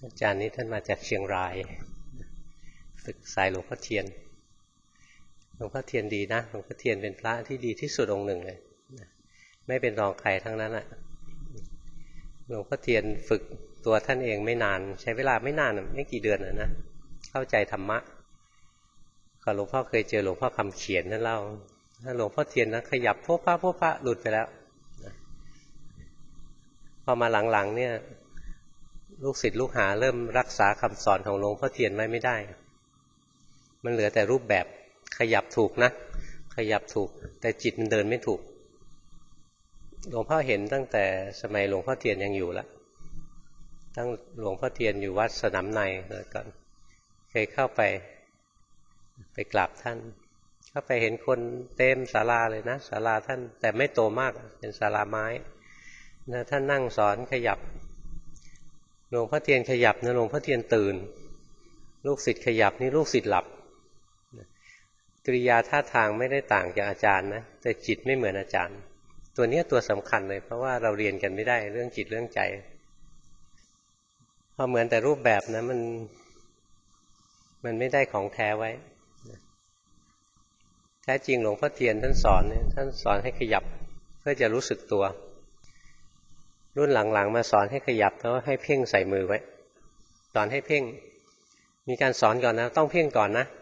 อาจารย์นี้ท่านมาจากเชียงรายฝึกสายหลวงพ่อเทียนหลวงพ่อเทียนดีนะหลวงพ่อเทียนเป็นพระที่ดีที่สุดองค์หนึ่งเลยไม่เป็นรองใครทั้งนั้นอะหลวงพ่อเทียนฝึกตัวท่านเองไม่นานใช้เวลาไม่นานไม่กี่เดือนนะเข้าใจธรรมะก็หลวงพ่อเคยเจอหลวงพ่อคำเขียนท่านเล่าถ้าหลวงพ่อเทียนนะขยับพวกพระหลุดไปแล้วพอมาหลังๆเนี่ยลูกศิษย์ลูกหาเริ่มรักษาคำสอนของหลวงพ่อเทียนไว้ไม่ได้มันเหลือแต่รูปแบบขยับถูกนะขยับถูกแต่จิตมันเดินไม่ถูกหลวงพ่อเห็นตั้งแต่สมัยหลวงพ่อเทียนยังอยู่ละตั้งหลวงพ่อเทียนอยู่วัดสนามในก่อนเคยเข้าไปกราบท่านเข้าไปเห็นคนเต็มศาลาเลยนะศาลาท่านแต่ไม่โตมากเป็นศาลาไม้นะท่านนั่งสอนขยับหลวงพ่อเทียนขยับนะหลวงพ่อเทียนตื่นลูกศิษย์ขยับนี่ลูกศิษย์หลับกริยาท่าทางไม่ได้ต่างจากอาจารย์นะแต่จิตไม่เหมือนอาจารย์ตัวนี้ตัวสำคัญเลยเพราะว่าเราเรียนกันไม่ได้เรื่องจิตเรื่องใจพอเหมือนแต่รูปแบบนะมันไม่ได้ของแท้ไว้แท้จริงหลวงพ่อเทียนท่านสอนเนี่ยท่านสอนให้ขยับเพื่อจะรู้สึกตัวรุ่นหลังๆมาสอนให้ขยับแล้วให้เพ่งใส่มือไว้สอนให้เพ่งมีการสอนก่อนนะต้องเพ่งก่อนนะ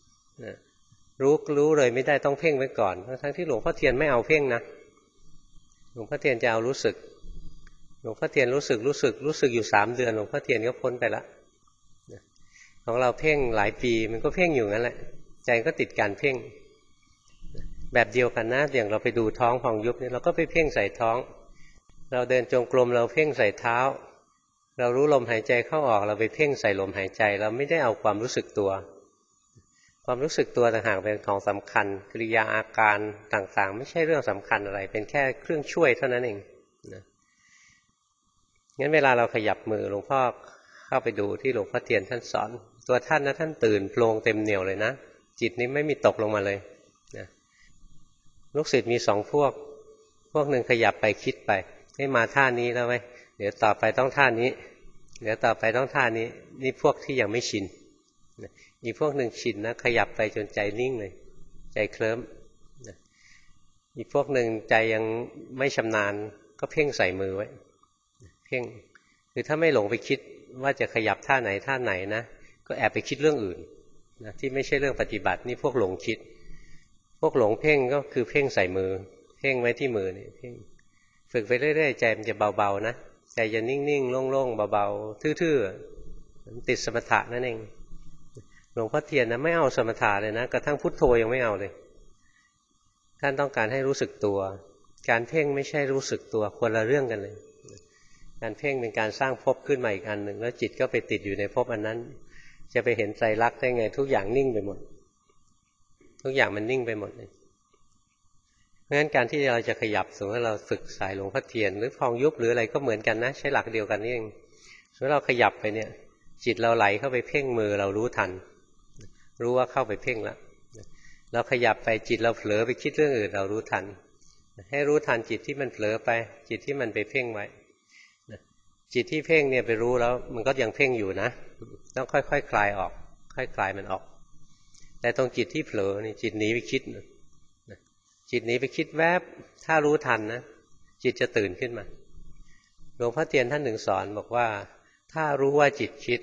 รู้เลยไม่ได้ต้องเพ่งไว้ก่อนทั้งที่หลวงพ่อเทียนไม่เอาเพ่งนะหลวงพ่อเทียนจะเอารู้สึกหลวงพ่อเทียนรู้สึกอยู่3 เดือนหลวงพ่อเทียนก็พ้นไปละของเราเพ่งหลายปีมันก็เพ่งอยู่นั่นแหละใจก็ติดการเพ่งแบบเดียวกันนะอย่างเราไปดูท้องพองยุบเนี่ยเราก็ไปเพ่งใส่ท้องเราเดินจงกรมเราเพ่งใส่เท้าเรารู้ลมหายใจเข้าออกเราไปเพ่งใส่ลมหายใจเราไม่ได้เอาความรู้สึกตัวความรู้สึกตัวต่างหากเป็นของสำคัญกิริยาอาการต่างๆไม่ใช่เรื่องสำคัญอะไรเป็นแค่เครื่องช่วยเท่านั้นเองนะงั้นเวลาเราขยับมือหลวงพ่อเข้าไปดูที่หลวงพ่อเทียนท่านสอนตัวท่านนะท่านตื่นโพลงเต็มเหนี่ยวเลยนะจิตนี้ไม่มีตกลงมาเลยนะลูกศิษย์มี2 พวกหนึ่งขยับไปคิดไปให้มาท่านี้แล้วไหมเดี๋ยวต่อไปต้องท่านี้เดี๋ยวต่อไปต้องท่านี้นี่พวกที่ยังไม่ชินอีกพวกหนึ่งชินนะขยับไปจนใจนิ่งเลยใจเคลิ้มอีกพวกหนึ่งใจยังไม่ชำนาญก็เพ่งใส่มือไว้เพ่งคือถ้าไม่หลงไปคิดว่าจะขยับท่าไหนนะก็แอบไปคิดเรื่องอื่นนะที่ไม่ใช่เรื่องปฏิบัตินี่พวกหลงคิดพวกหลงเพ่งก็คือเพ่งใส่มือเพ่งไว้ที่มือนี่เพ่งฝึกไปเรื่อยๆใจมันจะเบาๆนะใจจะนิ่งๆโล่งๆเบาๆทื่อๆติดสมถะนั่นเองหลวงพ่อเทียนนะไม่เอาสมถะเลยนะกระทั่งพุทโธยังไม่เอาเลยท่านต้องการให้รู้สึกตัวการเพ่งไม่ใช่รู้สึกตัวคนละเรื่องกันเลยการเพ่งเป็นการสร้างภพขึ้นมาอีกอันหนึ่งแล้วจิตก็ไปติดอยู่ในภพอันนั้นจะไปเห็นไตรลักษณ์ได้ไงทุกอย่างนิ่งไปหมดทุกอย่างมันนิ่งไปหมดเลยเพราะฉะนั้นการที่เราจะขยับสมมติเราฝึกสายหลวงพ่อเทียนหรือพองยุบหรืออะไรก็เหมือนกันนะใช้หลักเดียวกันนี่เองเมื่อเราขยับไปเนี่ยจิตเราไหลเข้าไปเพ่งมือเรารู้ทันรู้ว่าเข้าไปเพ่งแล้วเราขยับไปจิตเราเผลอไปคิดเรื่องอื่นเรารู้ทันให้รู้ทันจิตที่มันเผลอไปจิตที่มันไปเพ่งไว้จิตที่เพ่งเนี่ยไปรู้แล้วมันก็ยังเพ่งอยู่นะต้องค่อยๆ คลายออกค่อยคลายมันออกแต่ตรงจิตที่เผลอนี่จิตหนีไปคิดจิตหนีไปคิดแวบถ้ารู้ทันนะจิตจะตื่นขึ้นมาหลวงพ่อเทียนท่านหนึ่งสอนบอกว่าถ้ารู้ว่าจิตคิด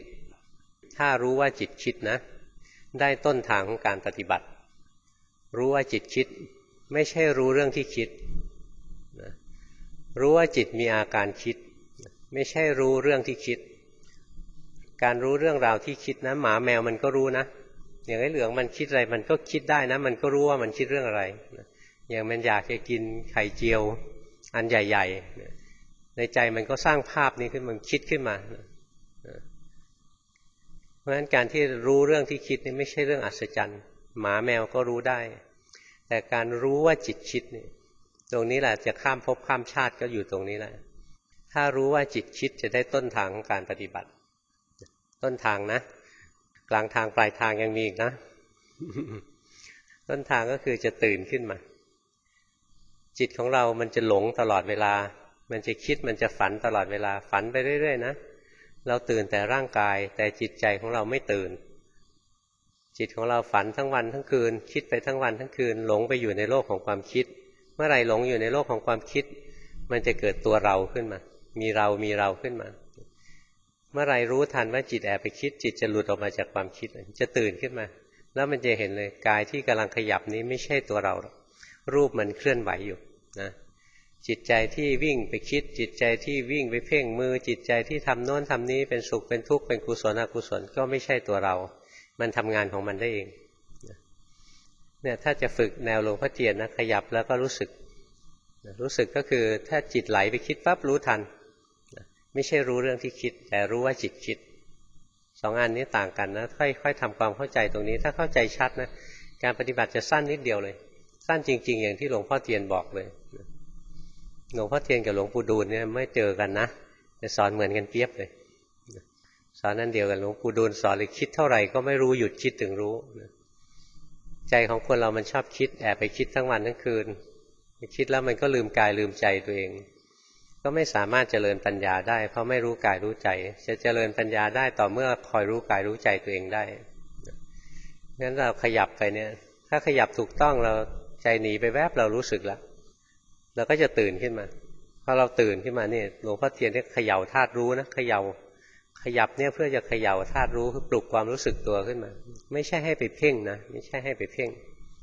นะได้ต้นทางของการปฏิบัติรู้ว่าจิตคิดไม่ใช่รู้เรื่องที่คิดรู้ว่าจิตมีอาการคิดไม่ใช่รู้เรื่องที่คิดการรู้เรื่องราวที่คิดนะหมาแมวมันก็รู้นะอย่างไอ้เหลืองมันคิดอะไรมันก็คิดได้นะมันก็รู้ว่ามันคิดเรื่องอะไรอย่างมันอยากจะกินไข่เจียวอันใหญ่ๆในใจมันก็สร้างภาพนี้ขึ้นมันคิดขึ้นมาเพราะฉะนั้นการที่รู้เรื่องที่คิดนี่ไม่ใช่เรื่องอัศจรรย์หมาแมวก็รู้ได้แต่การรู้ว่าจิตคิดนี่ตรงนี้แหละจะข้ามภพข้ามชาติก็อยู่ตรงนี้แหละถ้ารู้ว่าจิตคิดจะได้ต้นทางของการปฏิบัติต้นทางนะกลางทางปลายทางยังมีอีกนะ ต้นทางก็คือจะตื่นขึ้นมาจิตของเรามันจะหลงตลอดเวลามันจะคิดมันจะฝันตลอดเวลาฝันไปเรื่อยๆนะเราตื่นแต่ร่างกายแต่จิตใจของเราไม่ตื่นจิตของเราฝันทั้งวันทั้งคืนคิดไปทั้งวันทั้งคืนหลงไปอยู่ในโลกของความคิดเมื่อไหร่หลงอยู่ในโลกของความคิดมันจะเกิดตัวเราขึ้นมามีเราขึ้นมาเมื่อไหร่รู้ทันว่าจิตแอบไปคิดจิตจะหลุดออกมาจากความคิดจะตื่นขึ้นมาแล้วมันจะเห็นเลยกายที่กำลังขยับนี้ไม่ใช่ตัวเรารูปมันเคลื่อนไหวอยู่นะจิตใจที่วิ่งไปคิดจิตใจที่วิ่งไปเพ่งมือจิตใจที่ทำโน้นทำนี้เป็นสุขเป็นทุกข์เป็นกุศลอกุศลก็ไม่ใช่ตัวเรามันทำงานของมันได้เองเนี่ยถ้าจะฝึกแนวหลวงพ่อเทียนนะขยับแล้วก็รู้สึกก็คือถ้าจิตไหลไปคิดปั๊บรู้ทันไม่ใช่รู้เรื่องที่คิดแต่รู้ว่าจิตคิดสองอันนี้ต่างกันนะค่อยๆทำความเข้าใจตรงนี้ถ้าเข้าใจชัดนะการปฏิบัติจะสั้นนิดเดียวเลยสั้นจริงๆอย่างที่หลวงพ่อเทียนบอกเลยหลวงพ่อเทียนกับหลวงปู่ดูลเนี่ยไม่เจอกันนะแต่สอนเหมือนกันเปียบเลยสอนนั่นเดียวกันหลวงปู่ดูลสอนเลยคิดเท่าไหร่ก็ไม่รู้หยุดคิดถึงรู้ใจของคนเรามันชอบคิดแอบไปคิดทั้งวันทั้งคืนคิดแล้วมันก็ลืมกายลืมใจตัวเองก็ไม่สามารถเจริญปัญญาได้เพราะไม่รู้กายรู้ใจจะเจริญปัญญาได้ต่อเมื่อคอยรู้กายรู้ใจตัวเองได้งั้นเราขยับไปเนี่ยถ้าขยับถูกต้องเราใจหนีไปแวบเรารู้สึกแล้วเราก็จะตื่นขึ้นมาพอเราตื่นขึ้นมาเนี่ยหลวงพ่อเทียนเรียกเขย่าธาตุรู้นะขยับเนี่ยเพื่อจะเขย่าธาตุรู้คือปลุกความรู้สึกตัวขึ้นมาไม่ใช่ให้ไปเพ่งนะไม่ใช่ให้ไปเพ่ง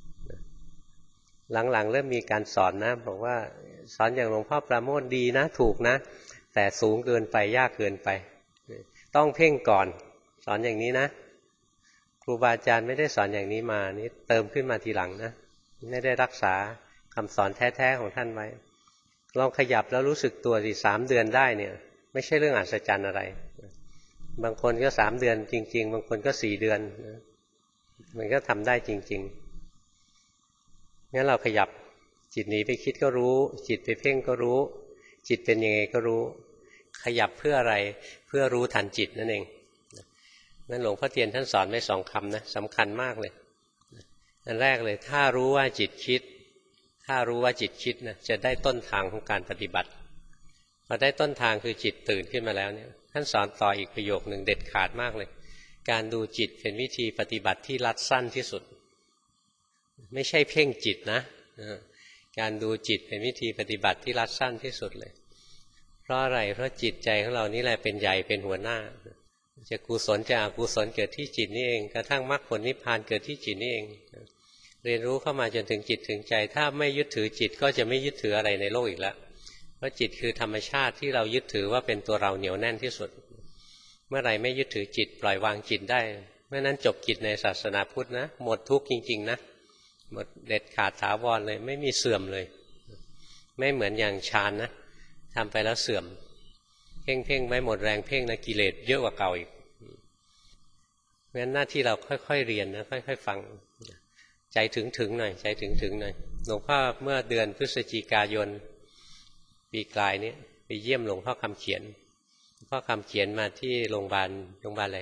หลังๆเริ่มมีการสอนนะบอกว่าสอนอย่างหลวงพ่อปราโมทดีนะถูกนะแต่สูงเกินไปยากเกินไปต้องเพ่งก่อนสอนอย่างนี้นะครูบาอาจารย์ไม่ได้สอนอย่างนี้มานี่เติมขึ้นมาทีหลังนะไม่ได้รักษาคำสอนแท้ๆของท่านไว้ลองขยับแล้วรู้สึกตัวสิ3 เดือนได้เนี่ยไม่ใช่เรื่องอัศจรรย์อะไรบางคนก็3 เดือนจริงๆบางคนก็4 เดือนมันก็ทำได้จริงๆงั้นเราขยับจิตหนีไปคิดก็รู้จิตไปเพ่งก็รู้จิตเป็นยังไงก็รู้ขยับเพื่ออะไรเพื่อรู้ทันจิตนั่นเองนั่นหลวงพ่อเทียนท่านสอนไว้2 คำนะสำคัญมากเลยอันแรกเลยถ้ารู้ว่าจิตคิดนะจะได้ต้นทางของการปฏิบัติพอได้ต้นทางคือจิตตื่นขึ้นมาแล้วเนี่ยท่านสอนต่ออีกประโยคนึงเด็ดขาดมากเลยการดูจิตเป็นวิธีปฏิบัติที่รัดสั้นที่สุดไม่ใช่เพ่งจิตนะการดูจิตเป็นวิธีปฏิบัติที่รัดสั้นที่สุดเลยเพราะอะไรเพราะจิตใจของเรานี่แหละเป็นใหญ่เป็นหัวหน้าจะกุศลจะอกุศลเกิดที่จิตนี่เองกระทั่งมรรคผลนิพพานเกิดที่จิตนี่เองเรียนรู้เข้ามาจนถึงจิตถึงใจถ้าไม่ยึดถือจิตก็จะไม่ยึดถืออะไรในโลกอีกแล้วเพราะจิตคือธรรมชาติที่เรายึดถือว่าเป็นตัวเราเหนียวแน่นที่สุดเมื่อไหร่ไม่ยึดถือจิตปล่อยวางจิตได้เมื่อนั้นจบกิจในศาสนาพุทธนะหมดทุกข์จริงๆนะหมดเด็ดขาดถาวรเลยไม่มีเสื่อมเลยไม่เหมือนอย่างฌานนะทำไปแล้วเสื่อมเพ่งไม่หมดแรงเพ่งนะกิเลสเยอะกว่าเก่าอีกเพราะฉะนั้นหน้าที่เราค่อยๆเรียนนะค่อยๆฟังใจถึงหน่อยใจถึงหน่อยหลวงพ่อเมื่อเดือนพฤศจิกายนปีกลายนี้ไปเยี่ยมหลวงพ่อคำเขียนพ่อคำเขียนมาที่โรงพยาบาลอะไร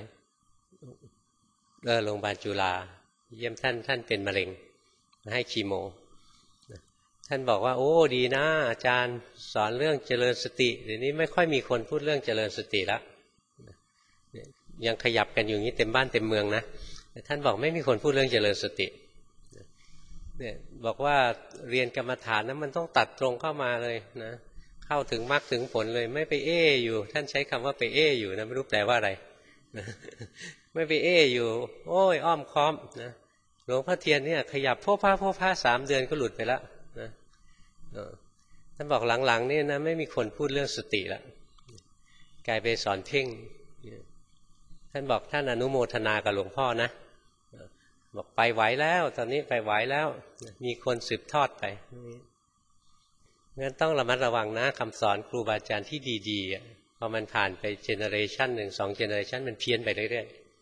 โรงพยาบาลจุฬาเยี่ยมท่านเป็นมะเร็งให้คีโมท่านบอกว่าโอ้ดีนะอาจารย์สอนเรื่องเจริญสติเดี๋ยวนี้ไม่ค่อยมีคนพูดเรื่องเจริญสติแล้วยังขยับกันอยู่นี้เต็มบ้านเต็มเมืองนะแต่ท่านบอกไม่มีคนพูดเรื่องเจริญสติเนี่ยบอกว่าเรียนกรรมฐานนั้นมันต้องตัดตรงเข้ามาเลยนะเข้าถึงมรรคถึงผลเลยไม่ไปอยู่ท่านใช้คำว่าไปอยู่นะไม่รู้แปลว่าอะไรไม่ไปอยู่โอ้ยอ้อมค้อมนะหลวงพ่อเทียนเนี่ยขยับโพผ้า3 เดือนก็หลุดไปแล้วนะท่านบอกหลังๆนี่นะไม่มีคนพูดเรื่องสติแล้วกลายไปสอนเพ่งท่านบอกท่านอนุโมทนากับหลวงพ่อนะบอกไปไหวแล้วตอนนี้ไปไหวแล้วมีคนสืบทอดไปงั้นต้องระมัดระวังนะคำสอนครูบาอาจารย์ที่ดีๆพอมันผ่านไปเจเนอเรชัน1 2เจเนอเรชันมันเพี้ยนไปเรื่อย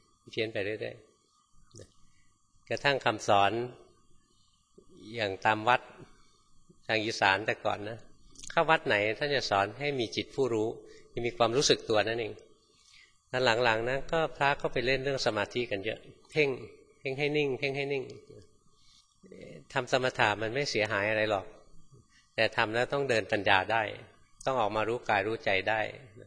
ๆกระทั่งคำสอนอย่างตามวัดทางอีสานแต่ก่อนนะเข้าวัดไหนท่านจะสอนให้มีจิตผู้รู้มีความรู้สึกตัวนั่นเองแล้วหลังๆนะก็พระก็ไปเล่นเรื่องสมาธิกันเยอะเพ่งให้นิ่งทำสมถะมันไม่เสียหายอะไรหรอกแต่ทำแล้วต้องเดินปัญญาได้ต้องออกมารู้กายรู้ใจได้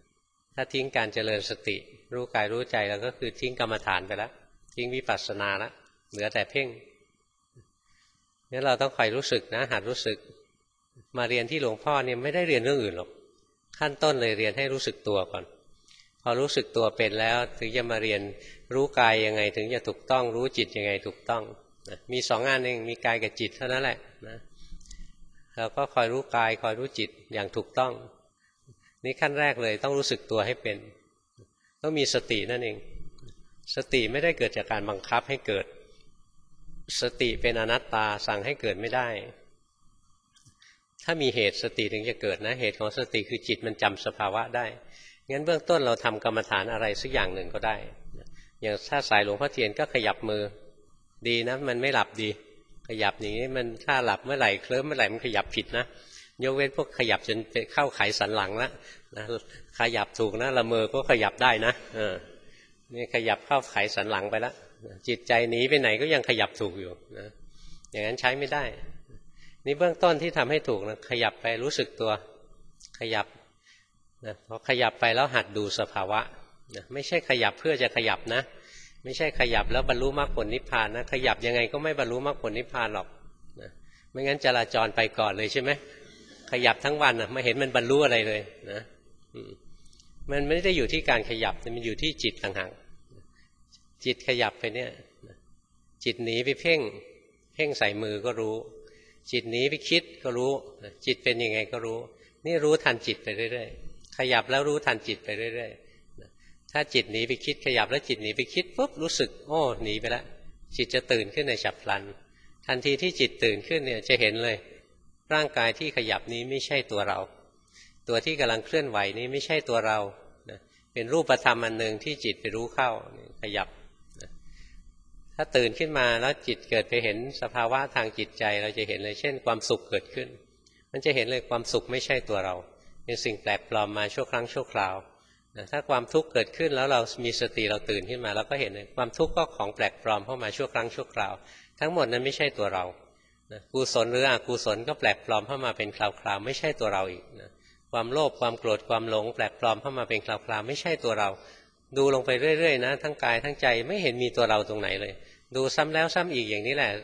ถ้าทิ้งการเจริญสติรู้กายรู้ใจแล้วก็คือทิ้งกรรมฐานไปแล้วทิ้งวิปัสสนาแล้วเหลือแต่เพ่งงั้นเราต้องคอยรู้สึกนะหัดรู้สึกมาเรียนที่หลวงพ่อเนี่ยไม่ได้เรียนเรื่องอื่นหรอกขั้นต้นเลยเรียนให้รู้สึกตัวก่อนพอรู้สึกตัวเป็นแล้วถึงจะมาเรียนรู้กายยังไงถึงจะถูกต้องรู้จิตยังไงถูกต้องมีสองงานเองมีกายกับจิตเท่านั้นแหละนะเราก็คอยรู้กายคอยรู้จิตอย่างถูกต้องนี่ขั้นแรกเลยต้องรู้สึกตัวให้เป็นต้องมีสตินั่นเองสติไม่ได้เกิดจากการบังคับให้เกิดสติเป็นอนัตตาสั่งให้เกิดไม่ได้ถ้ามีเหตุสติถึงจะเกิดนะเหตุของสติคือจิตมันจำสภาวะได้งั้นเบื้องต้นเราทำกรรมฐานอะไรสักอย่างหนึ่งก็ได้อย่างถ้าสายหลวงพ่อเทียนก็ขยับมือดีนะมันไม่หลับดีขยับอย่างนี้มันถ้าหลับเมื่อไหร่เคลิ้มเมื่อไหร่มันขยับผิดนะยกเว้นพวกขยับจนเข้าไขสันหลังแล้วนะขยับถูกนะละเมอก็ขยับได้นะนี่ขยับเข้าไขสันหลังไปแล้วจิตใจหนีไปไหนก็ยังขยับถูกอยู่นะอย่างนั้นใช้ไม่ได้นี่เบื้องต้นที่ทำให้ถูกนะขยับไปรู้สึกตัวขยับนะพอขยับไปแล้วหัดดูสภาวะนะไม่ใช่ขยับเพื่อจะขยับนะไม่ใช่ขยับแล้วบรรลุมรรคผลนิพพานนะขยับยังไงก็ไม่บรรลุมรรคผลนิพพานหรอกนะไม่งั้นจราจรไปก่อนเลยใช่ไหมขยับทั้งวันนะไม่เห็นมันบรรลุอะไรเลยนะมันไม่ได้อยู่ที่การขยับมันอยู่ที่จิตต่างหากจิตขยับไปเนี่ยจิตหนีไปเพ่งใส่มือก็รู้จิตหนีไปคิดก็รู้จิตเป็นยังไงก็รู้นี่รู้ทันจิตไปเรื่อยๆขยับแล้วรู้ทันจิตไปเรื่อยๆถ้าจิตหนีไปคิดขยับแล้วจิตหนีไปคิดปุ๊บรู้สึกโอ้หนีไปแล้วจิตจะตื่นขึ้นในฉับพลันทันทีที่จิตตื่นขึ้นเนี่ยจะเห็นเลยร่างกายที่ขยับนี้ไม่ใช่ตัวเราตัวที่กำลังเคลื่อนไหวนี้ไม่ใช่ตัวเราเป็นรูปธรรมอันหนึ่งที่จิตไปรู้เข้าขยับถ้าตื่นขึ้นมาแล้วจิตเกิดไปเห็นสภาวะทางจิตใจเราจะเห็นเลยเช่นความสุขเกิดขึ้นมันจะเห็นเลยความสุขไม่ใช่ตัวเราเป็นสิ่งแปลกปลอมมาชั่วครั้งชั่วคราวถ้าความทุกข์เกิดขึ้นแล้วเรามีสติเราตื่นขึ้นมาเราก็เห็นเลยความทุกข์ก็ของแปลกปลอมเข้ามาชั่วครั้งชั่วคราวทั้งหมดนั้นไม่ใช่ตัวเรากุศลหรืออกุศลก็แปลกปลอมเข้ามาเป็นคราวๆไม่ใช่ตัวเราอีกความโลภความโกรธความหลงแปลกปลอมเข้ามาเป็นคราวๆไม่ใช่ตัวเราดูลงไปเรื่อยๆนะทั้งกายทั้งใจไม่เห็นมีตัวเราตรงไหนเลยดูซ้ำแล้วซ้ำอีกอย่างนี้แหละ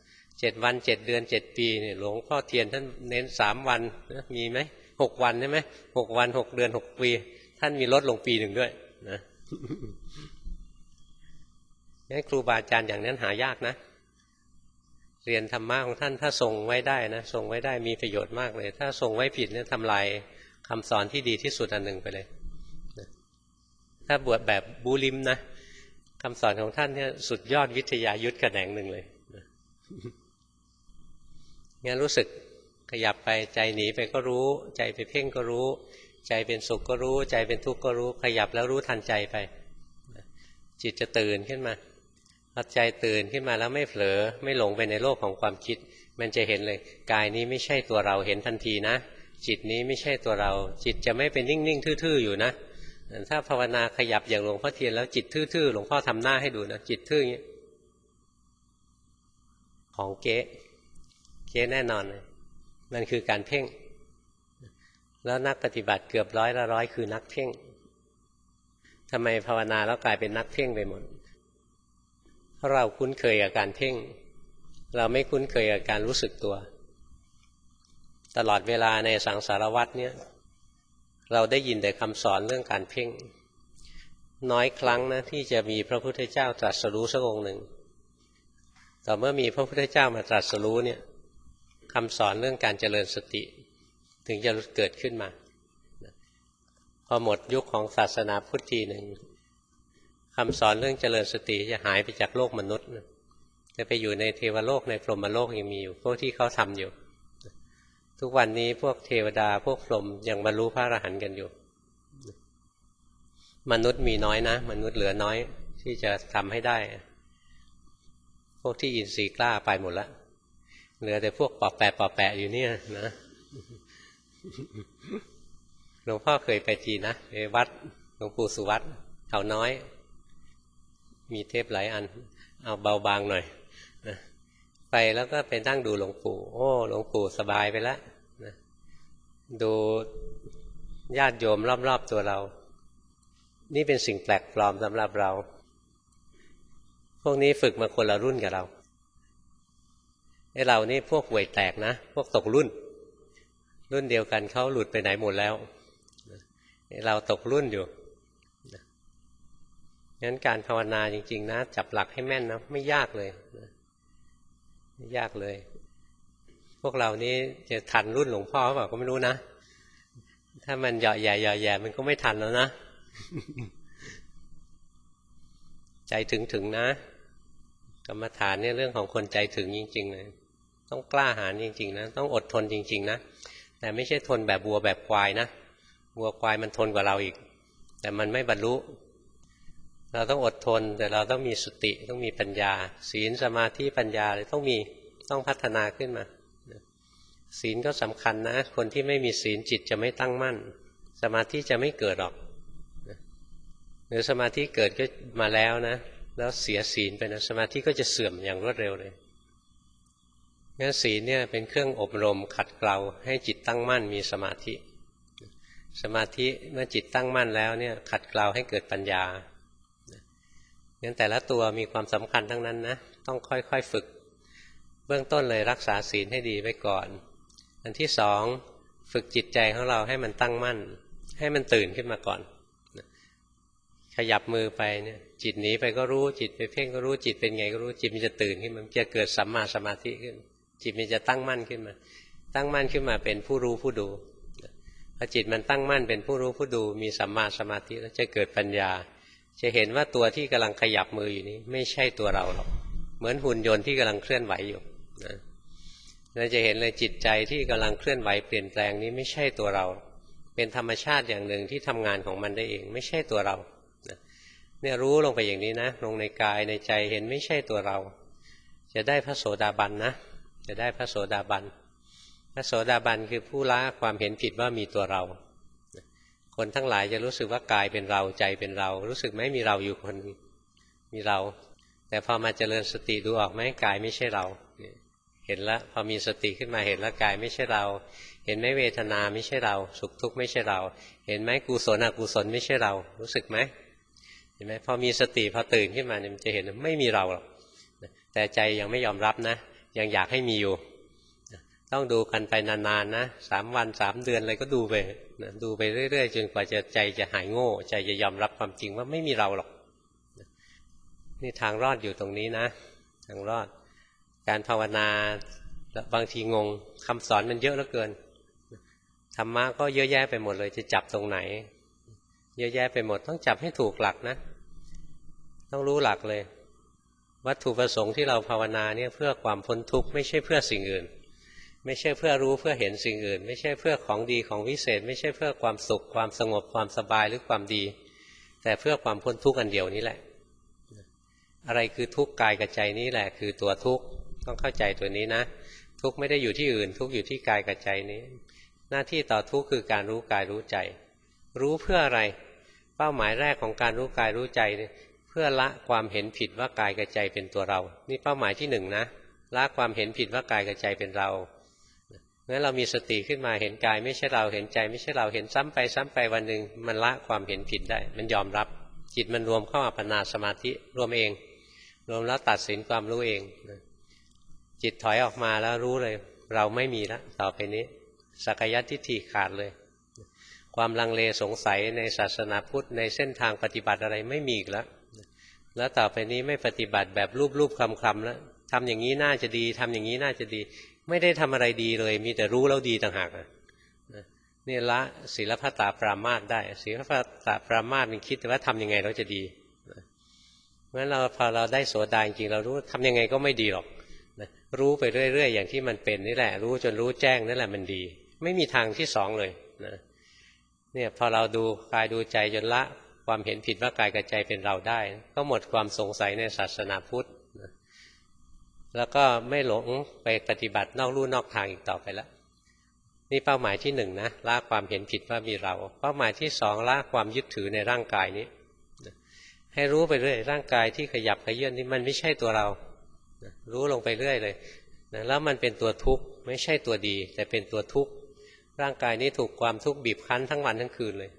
7 วัน 7 เดือน 7 ปีเนี่ยหลวงพ่อเทียนท่านเน้น3 วันมีไหม6 วันใช่ไหม6 วัน 6 เดือน 6 ปีท่านมีลดลงปีหนึ่งด้วยนะงั้นครูบาอาจารย์อย่างนั้นหายากนะเรียนธรรมะของท่านถ้าทรงไว้ได้นะทรงไว้ได้มีประโยชน์มากเลยถ้าทรงไว้ผิดเนี่ยทำลายคำสอนที่ดีที่สุดอันหนึ่งไปเลยถ้าบวชแบบบูลิมนะคำสอนของท่านเนี่ยสุดยอดวิทยายุทธแขนงหนึ่งเลยงั้นรู้สึกขยับไปใจหนีไปก็รู้ใจไปเพ่งก็รู้ใจเป็นสุขก็รู้ใจเป็นทุกข์ก็รู้ขยับแล้วรู้ทันใจไปจิตจะตื่นขึ้นมาพอใจตื่นขึ้นมาแล้วไม่เผลอไม่หลงไปในโลกของความคิดมันจะเห็นเลยกายนี้ไม่ใช่ตัวเราเห็นทันทีนะจิตนี้ไม่ใช่ตัวเราจิตจะไม่เป็นนิ่งๆทื่อๆอยู่นะถ้าภาวนาขยับอย่างหลวงพ่อเทียนแล้วจิตทื่อๆหลวงพ่อทำหน้าให้ดูนะจิตทื่ออย่างนี้ของเก๊แน่นอนเลยมันคือการเพ่งแล้วนักปฏิบัติเกือบ100คือนักเพ่งทำไมภาวนาแล้วกลายเป็นนักเพ่งไปหมดเพราะเราคุ้นเคยกับการเพ่งเราไม่คุ้นเคยกับการรู้สึกตัวตลอดเวลาในสังสารวัฏเนี่ยเราได้ยินแต่คำสอนเรื่องการเพ่งน้อยครั้งนะที่จะมีพระพุทธเจ้าตรัสรู้สักองค์หนึ่งแต่เมื่อมีพระพุทธเจ้ามาตรัสรู้เนี่ยคำสอนเรื่องการเจริญสติถึงจะเกิดขึ้นมาพอหมดยุคของศาสนาพุทธทีหนึ่งคำสอนเรื่องเจริญสติจะหายไปจากโลกมนุษย์จะไปอยู่ในเทวโลกในพรหมโลกยังมีอยู่พวกที่เขาทำอยู่ทุกวันนี้พวกเทวดาพวกพรหมยังบรรลุพระอรหันต์กันอยู่มนุษย์มีน้อยนะมนุษย์เหลือน้อยที่จะทำให้ได้พวกที่อินทรีย์กล้าไปหมดแล้วเหลือแต่พวกปอแปะอยู่เนี่ยนะหลวงพ่อเคยไปทีนะไปวัดหลวงปู่สุวัตเขาน้อยมีเทปหลายอันเอาเบาบางหน่อยนะไปแล้วก็ไปนั่งดูหลวงปู่โอ้หลวงปู่สบายไปแล้วนะดูญาติโยมรอบๆตัวเรานี่เป็นสิ่งแปลกปลอมสำหรับเราพวกนี้ฝึกมาคนละรุ่นกับเราไอ้เรานี่พวกห่วยแตกนะพวกตกรุ่นเดียวกันเขาหลุดไปไหนหมดแล้วเราตกรุ่นอยู่งั้นการภาวนาจริงๆนะจับหลักให้แม่นนะไม่ยากเลยไม่ยากเลยพวกเรานี้จะทันรุ่นหลวงพ่อหรือเปล่าก็ไม่รู้นะถ้ามันเหยาะแย่มันก็ไม่ทันแล้วนะใจถึงนะกรรมฐานเนี่ยเรื่องของคนใจถึงจริงๆเลยต้องกล้าหาญจริงๆนะต้องอดทนจริงๆนะแต่ไม่ใช่ทนแบบวัวแบบควายนะวัวควายมันทนกว่าเราอีกแต่มันไม่บรรลุเราต้องอดทนแต่เราต้องมีสติต้องมีปัญญาศีลสมาธิปัญญาเลยต้องพัฒนาขึ้นมาศีลก็สำคัญนะคนที่ไม่มีศีลจิตจะไม่ตั้งมั่นสมาธิจะไม่เกิดหรอกหรือสมาธิเกิดก็มาแล้วนะแล้วเสียศีลไปนะสมาธิก็จะเสื่อมอย่างรวดเร็วเลยงั้นศีลเนี่ยเป็นเครื่องอบรมขัดเกลาให้จิตตั้งมั่นมีสมาธิเมื่อจิตตั้งมั่นแล้วเนี่ยขัดเกลาให้เกิดปัญญางั้นแต่ละตัวมีความสำคัญทั้งนั้นนะต้องค่อยๆฝึกเบื้องต้นเลยรักษาศีลให้ดีไว้ก่อนอันที่สองฝึกจิตใจของเราให้มันตั้งมั่นให้มันตื่นขึ้นมาก่อนขยับมือไปเนี่ยจิตหนีไปก็รู้จิตไปเพ่งก็รู้จิตเป็นไงก็รู้จิตมันจะตื่นขึ้นมันจะเกิดสัมมาสมาธิขึ้นจิตมันจะตั้งมั่นขึ้นมาเป็นผู้รู้ผู้ดูพอจิตมันตั้งมั่นเป็นผู้รู้ผู้ดูมีสัมมาสมาธิแล้วจะเกิดปัญญาจะเห็นว่าตัวที่กำลังขยับมืออยู่นี้ไม่ใช่ตัวเราหรอกเหมือนหุ่นยนต์ที่กำลังเคลื่อนไหวอยู่นะเราจะเห็นเลยจิตใจที่กำลังเคลื่อนไหวเปลี่ยนแปลงนี้ไม่ใช่ตัวเราเป็นธรรมชาติอย่างหนึ่งที่ทำงานของมันได้เองไม่ใช่ตัวเราเนี่ยรู้ลงไปอย่างนี้นะลงในกายในใจเห็นไม่ใช่ตัวเราจะได้พระโสดาบันนะจะได้พระโสดาบันพระโสดาบันคือผู้ละความเห็นผิดว่ามีตัวเราคนทั้งหลายจะรู้สึกว่ากายเป็นเราใจเป็นเรารู้สึกไหมมีเราอยู่คนมีเราแต่พอมาเจริญสติดูออกไหมกายไม่ใช่เราเห็นแล้วพอมีสติขึ้นมาเห็นแล้วกายไม่ใช่เราเห็นไหมเวทนาไม่ใช่เราสุขทุกข์ไม่ใช่เราเห็นไหมกุศลอกุศลไม่ใช่เรารู้สึกไหมเห็นไหมพอมีสติพอตื่นขึ้นมาเนี่ยมันจะเห็นไม่มีเราหรอกแต่ใจยังไม่ยอมรับนะยังอยากให้มีอยู่ต้องดูกันไปนานๆนะ3 วัน3 เดือนอะไรก็ดูไปนะดูไปเรื่อยๆจนกว่าใจจะหายโง่ใจจะยอมรับความจริงว่าไม่มีเราหรอกนี่ทางรอดอยู่ตรงนี้นะทางรอดการภาวนาบางทีงงคำสอนมันเยอะเหลือเกินธรรมะก็เยอะแยะไปหมดเลยจะจับตรงไหนเยอะแยะไปหมดต้องจับให้ถูกหลักนะต้องรู้หลักเลยวัตถุประสงค์ที่เราภาวนาเนี่ยเพื่อความพ้นทุกข์ไม่ใช่เพื่อสิ่งอื่นไม่ใช่เพื่อรู้เพื่อเห็นสิ่งอื่นไม่ใช่เพื่อของดีของวิเศษไม่ใช่เพื่อความสุขความสงบความสบายหรือความดีแต่เพื่อความพ้นทุกข์อันเดียวนี้แหละอะไรคือทุกข์กายกับใจนี้แหละคือตัวทุกข์ต้องเข้าใจตัวนี้นะทุกข์ไม่ได้อยู่ที่อื่นทุกข์อยู่ที่กายกับใจนี้หน้าที่ต่อทุกข์คือการรู้กายรู้ใจรู้เพื่ออะไรเป้าหมายแรกของการรู้กายรู้ใจเพื่อละความเห็นผิดว่ากายกับใจเป็นตัวเรานี่เป้าหมายที่1นะละความเห็นผิดว่ากายกับใจเป็นเรางั้นเรามีสติขึ้นมาเห็นกายไม่ใช่เราเห็นใจไม่ใช่เราเห็นซ้ำไปวันหนึ่งมันละความเห็นผิดได้มันยอมรับจิตมันรวมเข้าอัปปนาสมาธิรวมเองรวมแล้วตัดสินความรู้เองจิตถอยออกมาแล้วรู้เลยเราไม่มีแล้วต่อไปนี้สักกายทิฏฐิขาดเลยความลังเลสงสัยในศาสนาพุทธในเส้นทางปฏิบัติอะไรไม่มีอีกแล้วต่อไปนี้ไม่ปฏิบัติแบบรูปๆคำๆแล้วทำอย่างนี้น่าจะดีทำอย่างนี้น่าจะดีไม่ได้ทำอะไรดีเลยมีแต่รู้แล้วดีต่างหากนี่ละศีลพัตตาปรามาสได้ศีลพัตตาปรามาสมันคิดว่าทำยังไงเราจะดีเพราะฉะนั้นพอเราได้โสดาจริงเรารู้ทำยังไงก็ไม่ดีหรอกรู้ไปเรื่อยๆอย่างที่มันเป็นนี่แหละรู้จนรู้แจ้งนั่นแหละมันดีไม่มีทางที่สองเลยนะเนี่ยพอเราดูกายดูใจจนละความเห็นผิดว่ากายกับใจเป็นเราได้ก็หมดความสงสัยในศาสนาพุทธแล้วก็ไม่หลงไปปฏิบัตินอกลู่นอกทางอีกต่อไปแล้วนี่เป้าหมายที่1นะละความเห็นผิดว่ามีเราเป้าหมายที่2ละความยึดถือในร่างกายนี้ให้รู้ไปเรื่อยร่างกายที่ขยับขยื่นนี่มันไม่ใช่ตัวเรารู้ลงไปเรื่อยเลยแล้วมันเป็นตัวทุกข์ไม่ใช่ตัวดีแต่เป็นตัวทุกข์ร่างกายนี้ถูกความทุกข์บีบคั้นทั้งวันทั้งคืนเลย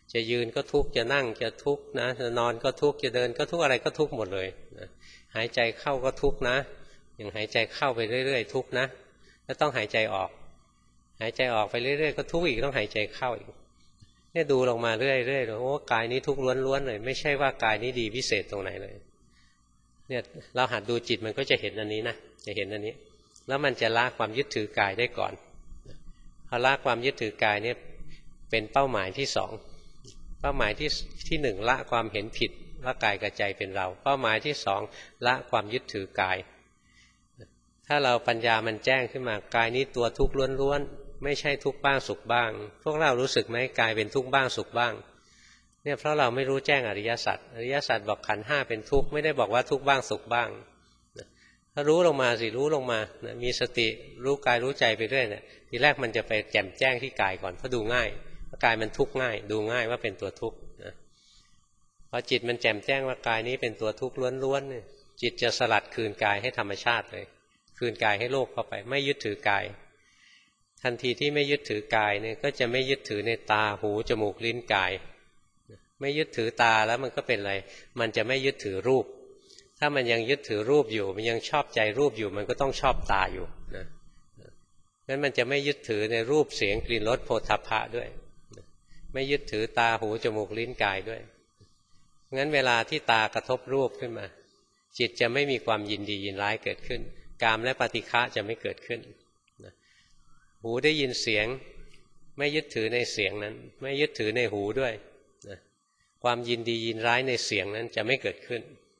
จะยืนก็ทุกข์จะนั่งจะทุกข์นะจะนอนก็ทุกข์จะเดินก็ทุกข์อะไรก็ทุกข์หมดเลยนะหายใจเข้าก็ทุกข์นะอย่างหายใจเข้าไปเรื่อยๆทุกข์นะแล้วต้องหายใจออกหายใจออกไปเรื่อยๆก็ทุกข์อีกต้องหายใจเข้าอีกเนี่ยดูลงมาเรื่อยๆโอ้กายนี้ทุกข์ล้วนๆเลยไม่ใช่ว่ากายนี้ดีพิเศษตรงไหนเลยเนี่ยเราหัดดูจิตมันก็จะเห็นอันนี้นะจะเห็นอันนี้แล้วมันจะละความยึดถือกายได้ก่อนพอละความยึดถือกายเนี่ยเป็นเป้าหมายที่สองเป้าหมายที่หนึ่งละความเห็นผิดว่ากายกับใจเป็นเราเป้าหมายที่สองละความยึดถือกายถ้าเราปัญญามันแจ้งขึ้นมากายนี้ตัวทุกข์ล้วนๆไม่ใช่ทุกข์บ้างสุขบ้างพวกเรารู้สึกไหมกายเป็นทุกข์บ้างสุขบ้างเนี่ยเพราะเราไม่รู้แจ้งอริยสัจอริยสัจบอกขันธ์ห้าเป็นทุกข์ไม่ได้บอกว่าทุกข์บ้างสุขบ้างถ้ารู้ลงมาสิรู้ลงมามีสติรู้กายรู้ใจไปเรื่อยเนี่ยทีแรกมันจะไปแจ่มแจ้งที่กายก่อนเพราะดูง่ายกายมันทุกข์ง่ายดูง่ายว่าเป็นตัวทุกข์นะพอจิตมันแจ่มแจ้งว่ากายนี้เป็นตัวทุกข์ล้วนๆเนี่ยจิตจะสลัดคืนกายให้ธรรมชาติเลยคืนกายให้โลกเข้าไปไม่ยึดถือกายทันทีที่ไม่ยึดถือกายเนี่ยก็จะไม่ยึดถือในตาหูจมูกลิ้นกายไม่ยึดถือตาแล้วมันก็เป็นอะไรมันจะไม่ยึดถือรูปถ้ามันยังยึดถือรูปอยู่มันยังชอบใจรูปอยู่มันก็ต้องชอบตาอยู่นะงั้นมันจะไม่ยึดถือในรูปเสียงกลิ่นรสโผฏฐัพพะด้วยไม่ยึดถือตาหูจมูกลิ้นกายด้วยงั้นเวลาที่ตากระทบรูปขึ้นมาจิตจะไม่มีความยินดียินร้ายเกิดขึ้นกามและปฏิฆะจะไม่เกิดขึ้นหูได้ยินเสียงไม่ยึดถือในเสียงนั้นไม่ยึดถือในหูด้วยความยินดียินร้ายในเสียงนั้นจะไม่เกิดขึ้น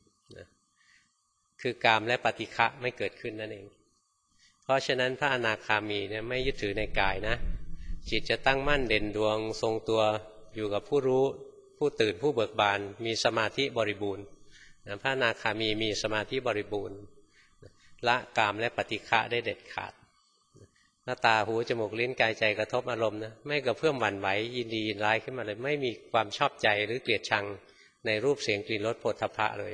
คือกามและปฏิฆะไม่เกิดขึ้นนั่นเองเพราะฉะนั้นพระอนาคามีเนี่ยไม่ยึดถือในกายนะจิตจะตั้งมั่นเด่นดวงทรงตัวอยู่กับผู้รู้ผู้ตื่นผู้เบิกบานมีสมาธิบริบูรณ์พระอนาคามีมีสมาธิบริบูรณ์ละกามและปฏิฆะได้เด็ดขาดหน้าตาหูจมูกลิ้นกายใจกระทบอารมณ์นะไม่กระเพื่อมหวั่นไหวยินดียินร้ายขึ้นมาเลยไม่มีความชอบใจหรือเกลียดชังในรูปเสียงกลิ่นรสโผฏฐัพพะเลย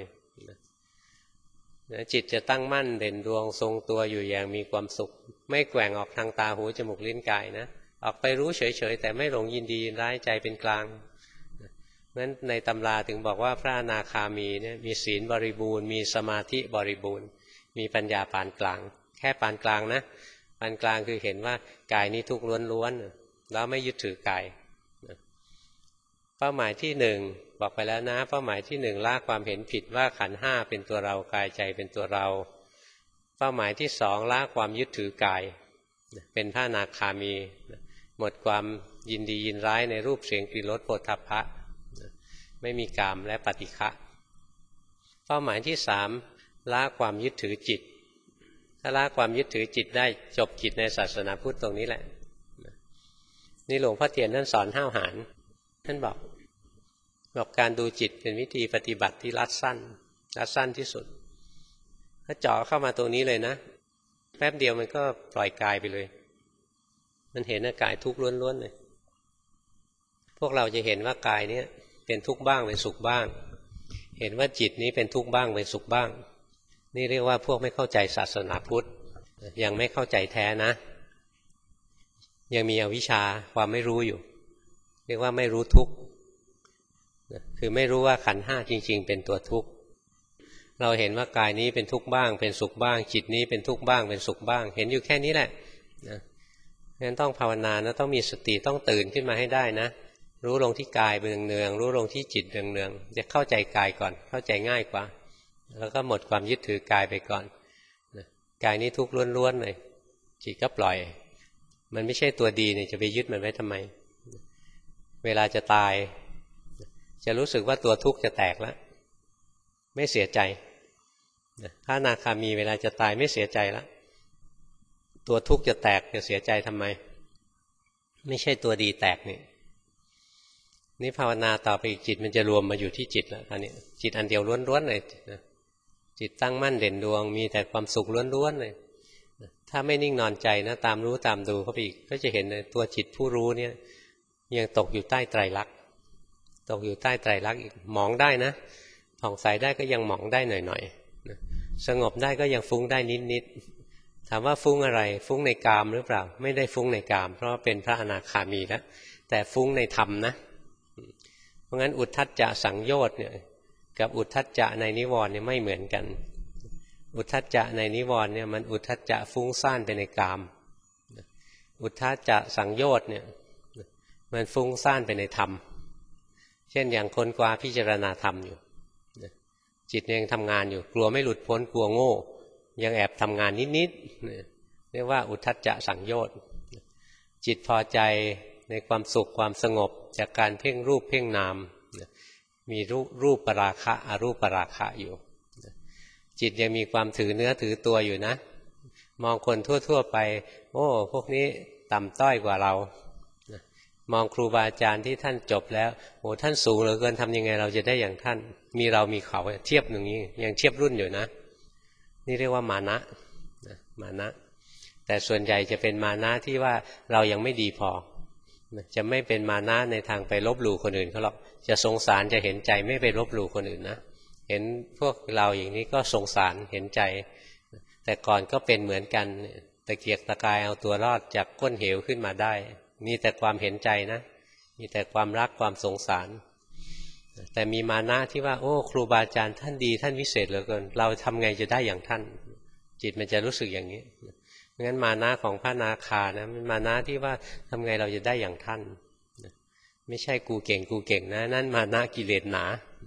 จิตจะตั้งมั่นเด่นดวงทรงตัวอยู่อย่างมีความสุขไม่แกว่งออกทางตาหูจมูกลิ้นกายนะออกไปรู้เฉยๆแต่ไม่หลงยินดียินร้ายใจเป็นกลางงั้นในตำราถึงบอกว่าพระอนาคามีเนี่ยมีศีลบริบูรณ์มีสมาธิบริบูรณ์มีปัญญาปานกลางแค่ปานกลางนะปานกลางคือเห็นว่ากายนี้ทุกข์ล้วนๆแล้วไม่ยึดถือกายเป้าหมายที่หนึ่งบอกไปแล้วนะเป้าหมายที่หนึ่งละความเห็นผิดว่าขันธ์ห้าเป็นตัวเรากายใจเป็นตัวเราเป้าหมายที่สองละความยึดถือกายเป็นพระอนาคามีหมดความยินดียินร้ายในรูปเสียงกลิ่นรสโผฏฐัพพะไม่มีกามและปฏิฆะเป้าหมายที่สามละความยึดถือจิตถ้าละความยึดถือจิตได้จบกิจในศาสนาพุทธตรงนี้แหละนี่หลวงพ่อเทียนท่านสอนห้าวหาญท่านบอกการดูจิตเป็นวิธีปฏิบัติที่รัดสั้นที่สุดถ้าเจาะเข้ามาตรงนี้เลยนะแป๊บเดียวมันก็ปล่อยกายไปเลยมันเห็นกายทุกข์ล้วนๆเลยพวกเราจะเห็นว่ากายนี้เป็นทุกข์บ้างเป็นสุขบ้างเห็นว่าจิตนี้เป็นทุกข์บ้างเป็นสุขบ้างนี่เรียกว่าพวกไม่เข้าใจศาสนาพุทธยังไม่เข้าใจแท้นะยังมีอวิชชาความไม่รู้อยู่เรียกว่าไม่รู้ทุกข์คือไม่รู้ว่าขันธ์ห้าจริงๆเป็นตัวทุกข์เราเห็นว่ากายนี้เป็นทุกข์บ้างเป็นสุขบ้างจิตนี้เป็นทุกข์บ้างเป็นสุขบ้างเห็นอยู่แค่นี้แหละนะงั้นต้องภาวนานะต้องมีสติต้องตื่นขึ้นมาให้ได้นะรู้ลงที่กายเนืองๆรู้ลงที่จิตเนืองๆจะเข้าใจกายก่อนเข้าใจง่ายกว่าแล้วก็หมดความยึดถือกายไปก่อนกายนี้ทุกข์ล้วนๆเลยจิตก็ปล่อยมันไม่ใช่ตัวดีเนี่ยจะไปยึดมันไว้ทำไมเวลาจะตายจะรู้สึกว่าตัวทุกข์จะแตกแล้วไม่เสียใจพระอนาคามีเวลาจะตายไม่เสียใจแล้วตัวทุกข์จะแตกจะเสียใจทำไมไม่ใช่ตัวดีแตกนี่ภาวนาต่อไปอีกจิตมันจะรวมมาอยู่ที่จิตแล้วตอนนี้จิตอันเดียวล้วนๆเลยจิตตั้งมั่นเด่นดวงมีแต่ความสุขล้วนๆเลยถ้าไม่นิ่งนอนใจนะตามรู้ตามดูเข้าไปอีกก็จะเห็นเลยตัวจิตผู้รู้เนี่ยยังตกอยู่ใต้ไตรลักษณ์ตกอยู่ใต้ไตรลักษณ์อีกมองได้นะผ่องใสได้ก็ยังมองได้หน่อยๆสงบได้ก็ยังฟุ้งได้นิดๆถามว่าฟุ้งอะไรฟุ้งในกามหรือเปล่าไม่ได้ฟุ้งในกามเพราะเป็นพระอนาคามีแล้วแต่ฟุ้งในธรรมนะราะงั้นอุทธัจจะสังโยชน์เนี่ยกับอุทธัจจะในนิวรณ์เนี่ยไม่เหมือนกันอุทธัจจะในนิวรณ์เนี่ยมันอุทธัจจะฟุ้งซ่านไปในกามอุทธัจจะสังโยชน์เนี่ยมันฟุ้งซ่านไปในธรรมเช่นอย่างคนกว่าพิจารณาธรรมอยู่จิตยังทำงานอยู่กลัวไม่หลุดพ้นกลัวโง่ยังแอบทำงานนิดๆเรียกว่าอุทธัจจะสังโยชน์จิตพอใจในความสุขความสงบจากการเพ่งรูปเพ่งนามมีรูปปราคะอรูปปราคะอยู่จิตยังมีความถือเนื้อถือตัวอยู่นะมองคนทั่วๆไปโอ้พวกนี้ต่ำต้อยกว่าเรามองครูบาอาจารย์ที่ท่านจบแล้วโอ้ท่านสูงเหลือเกินทำยังไงเราจะได้อย่างท่านมีเรามีเขาเทียบอย่างนี้ยังเทียบรุ่นอยู่นะนี่เรียกว่ามานะมานะแต่ส่วนใหญ่จะเป็นมานะที่ว่าเรายังไม่ดีพอจะไม่เป็นมานะในทางไปลบหลู่คนอื่นเขาหรอกจะสงสารจะเห็นใจไม่ไปลบหลู่คนอื่นนะเห็นพวกเราอย่างนี้ก็สงสารเห็นใจแต่ก่อนก็เป็นเหมือนกันตะเกียกตะกายเอาตัวรอดจากก้นเหวขึ้นมาได้มีแต่ความเห็นใจนะมีแต่ความรักความสงสารแต่มีมานะที่ว่าโอ้ครูบาอาจารย์ท่านดีท่านวิเศษเหลือเกินเราทำไงจะได้อย่างท่านจิตมันจะรู้สึกอย่างนี้งั้นมานะของพระนาคานะมันมานะที่ว่าทำไงเราจะได้อย่างท่านไม่ใช่กูเก่งนะนั่นมานะกิเลสหนา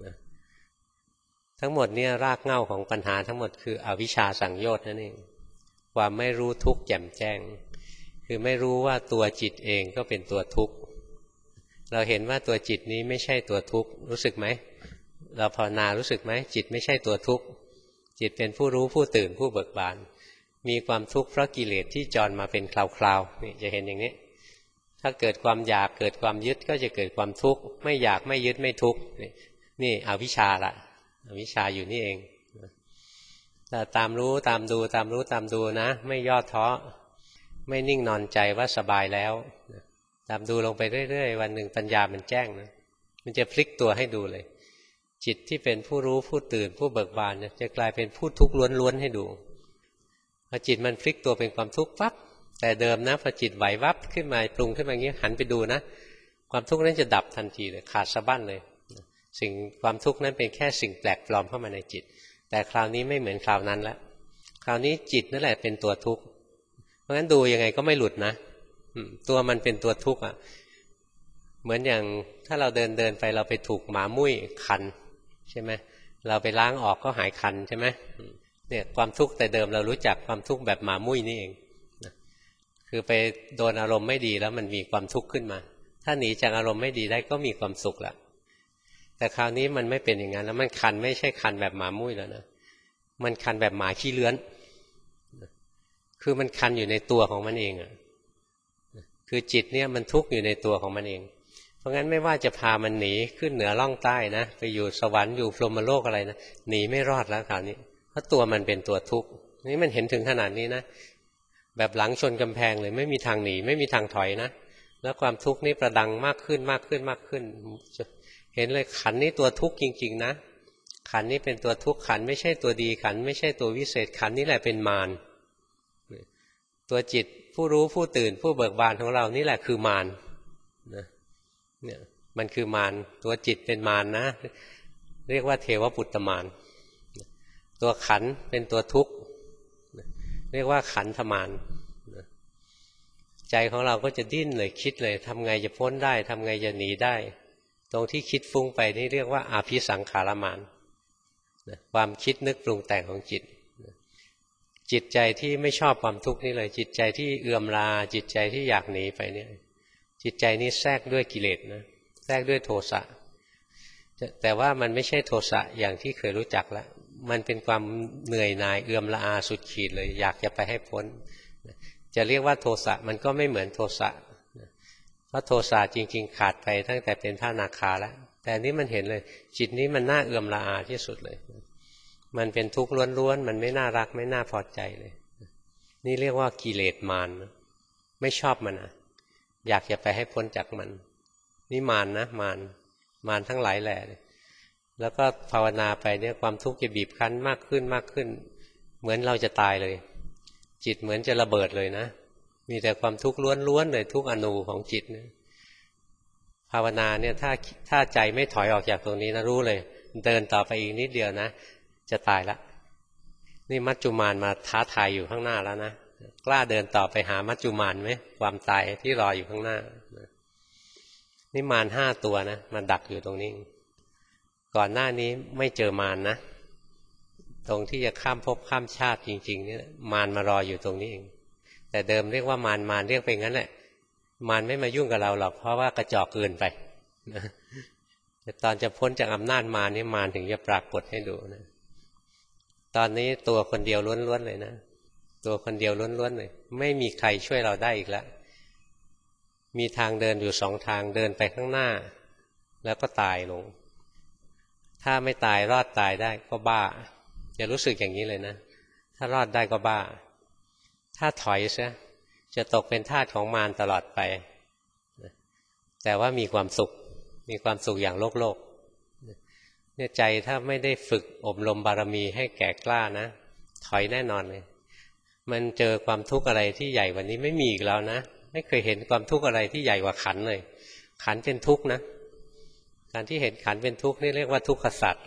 ทั้งหมดเนี่ยรากเหง้าของปัญหาทั้งหมดคืออวิชชาสังโยชน์นั่นเองความไม่รู้ทุกข์แจ่มแจ้งคือไม่รู้ว่าตัวจิตเองก็เป็นตัวทุกข์เราเห็นว่าตัวจิตนี้ไม่ใช่ตัวทุกข์รู้สึกไหมเราภาวนารู้สึกไหมจิตไม่ใช่ตัวทุกข์จิตเป็นผู้รู้ผู้ตื่นผู้เบิกบานมีความทุกข์เพราะกิเลสที่จรมาเป็นคราวๆนี่จะเห็นอย่างนี้ถ้าเกิดความอยากเกิดความยึดก็จะเกิดความทุกข์ไม่อยากไม่ยึดไม่ทุกข์นี่อวิชชาละอวิชชาอยู่นี่เองแต่ตามรู้ตามดูตามรู้ตามดูนะไม่ย่อท้อไม่นิ่งนอนใจว่าสบายแล้วตามดูลงไปเรื่อยๆวันหนึ่งปัญญามันแจ้งนะมันจะพลิกตัวให้ดูเลยจิตที่เป็นผู้รู้ผู้ตื่นผู้เบิกบานจะกลายเป็นผู้ทุกข์ล้วนๆให้ดูพอจิตมันพลิกตัวเป็นความทุกข์ปั๊บแต่เดิมนะพอจิตไหววับขึ้นมาปรุงขึ้นมาอย่างนี้หันไปดูนะความทุกข์นั้นจะดับทันทีเลยขาดสะบั้นเลยสิ่งความทุกข์นั้นเป็นแค่สิ่งแปลกปลอมเข้ามาในจิตแต่คราวนี้ไม่เหมือนคราวนั้นแล้วคราวนี้จิตนั่นแหละเป็นตัวทุกข์เพราะฉะนั้นดูยังไงก็ไม่หลุดนะตัวมันเป็นตัวทุกข์อ่ะเหมือนอย่างถ้าเราเดินไปเราไปถูกหมามุ้ยคันใช่ไหมเราไปล้างออกก็หายคันใช่ไหมเนี่ยความทุกข์แต่เดิมเรารู้จักความทุกข์แบบหมามุ้ยนี่เองคือไปโดนอารมณ์ไม่ดีแล้วมันมีความทุกข์ขึ้นมาถ้าหนีจากอารมณ์ไม่ดีได้ก็มีความสุขละแต่คราวนี้มันไม่เป็นอย่างนั้นแล้วมันคันไม่ใช่คันแบบหมามุ้ยแล้วนะมันคันแบบหมาขี้เลื้อนคือมันคันอยู่ในตัวของมันเองอ่ะคือจิตเนี่ยมันทุกข์อยู่ในตัวของมันเองเพราะงั้นไม่ว่าจะพามันหนีขึ้นเหนือล่องใต้นะไปอยู่สวรรค์อยู่พรหมโลกอะไรนะหนีไม่รอดแล้วคราวนี้เพราะตัวมันเป็นตัวทุกข์นี่มันเห็นถึงขนาดนี้นะแบบหลังชนกำแพงเลยไม่มีทางหนีไม่มีทางถอยนะแล้วความทุกข์นี้ประดังมากขึ้นมากขึ้นมากขึ้นเห็นเลยขันนี้ตัวทุกข์จริงๆนะขันนี้เป็นตัวทุกข์ขันไม่ใช่ตัวดีขันไม่ใช่ตัววิเศษขันนี่แหละเป็นมารตัวจิตผู้รู้ผู้ตื่นผู้เบิกบานของเรานี่แหละคือมารเนี่ยมันคือมารตัวจิตเป็นมารนะเรียกว่าเทวปุตตมารตัวขันเป็นตัวทุกข์เรียกว่าขันธมารใจของเราก็จะดิ้นเลยคิดเลยทำไงจะพ้นได้ทำไงจะหนีได้ตรงที่คิดฟุ้งไปนี่เรียกว่าอาภิสังขารมารความคิดนึกปรุงแต่งของจิตจิตใจที่ไม่ชอบความทุกข์นี่เลยจิตใจที่เอื่อมราจิตใจที่อยากหนีไปเนี่ยจิตใจนี้แทรกด้วยกิเลสนะแทรกด้วยโทสะแต่ว่ามันไม่ใช่โทสะอย่างที่เคยรู้จักแล้วมันเป็นความเหนื่อยหน่ายเอื่อมละอาสุดขีดเลยอยากจะไปให้พ้นจะเรียกว่าโทสะมันก็ไม่เหมือนโทสะเพราะโทสะจริงๆขาดไปตั้งแต่เป็นพระอนาคาแล้วแต่นี้มันเห็นเลยจิตนี้มันน่าเอื่อมละอาที่สุดเลยมันเป็นทุกข์ล้วนๆมันไม่น่ารักไม่น่าพอใจเลยนี่เรียกว่ากิเลสมารไม่ชอบมันอยากจะไปให้พ้นจากมันนี่มารนะมารทั้งหลายแหละแล้วก็ภาวนาไปเนี่ยความทุกข์จะบีบคั้นมากขึ้นมากขึ้นเหมือนเราจะตายเลยจิตเหมือนจะระเบิดเลยนะมีแต่ความทุกข์ล้วนๆเลยทุกอนูของจิตนะภาวนาเนี่ยถ้าใจไม่ถอยออกจากตรงนี้นะรู้เลยเดินต่อไปอีกนิดเดียวนะจะตายละนี่มัจจุมานมาท้าทายอยู่ข้างหน้าแล้วนะกล้าเดินต่อไปหามัจจุมานไหมความตายที่รออยู่ข้างหน้านี่มาร5 ตัวนะมาดักอยู่ตรงนี้ก่อนหน้านี้ไม่เจอมารนะตรงที่จะข้ามภพข้ามชาติจริงๆนี่มารมารออยู่ตรงนี้เองแต่เดิมเรียกว่ามารเรียกไปงั้นแหละมารไม่มายุ่งกับเราหรอกเพราะว่ากระจอกเกินไปแต่ตอนจะพ้นจากอำนาจมารนี่มารถึงจะปรากฏให้ดูนะตอนนี้ตัวคนเดียวล้วนๆเลยนะตัวคนเดียวล้วนๆเลยไม่มีใครช่วยเราได้อีกแล้วมีทางเดินอยู่2 ทางเดินไปข้างหน้าแล้วก็ตายลงถ้าไม่ตายรอดตายได้ก็บ้าจะรู้สึกอย่างนี้เลยนะถ้ารอดได้ก็บ้าถ้าถอยซะจะตกเป็นทาสของมารตลอดไปแต่ว่ามีความสุขอย่างโลกเนี่ยใจถ้าไม่ได้ฝึกอบรมบารมีให้แก่กล้านะถอยแน่นอนเลยมันเจอความทุกข์อะไรที่ใหญ่กว่านี้ไม่มีอีกแล้วนะไม่เคยเห็นความทุกข์อะไรที่ใหญ่กว่าขันเลยขันเป็นทุกข์นะการที่เห็นขันเป็นทุกข์นี่เรียกว่าทุกขสัจ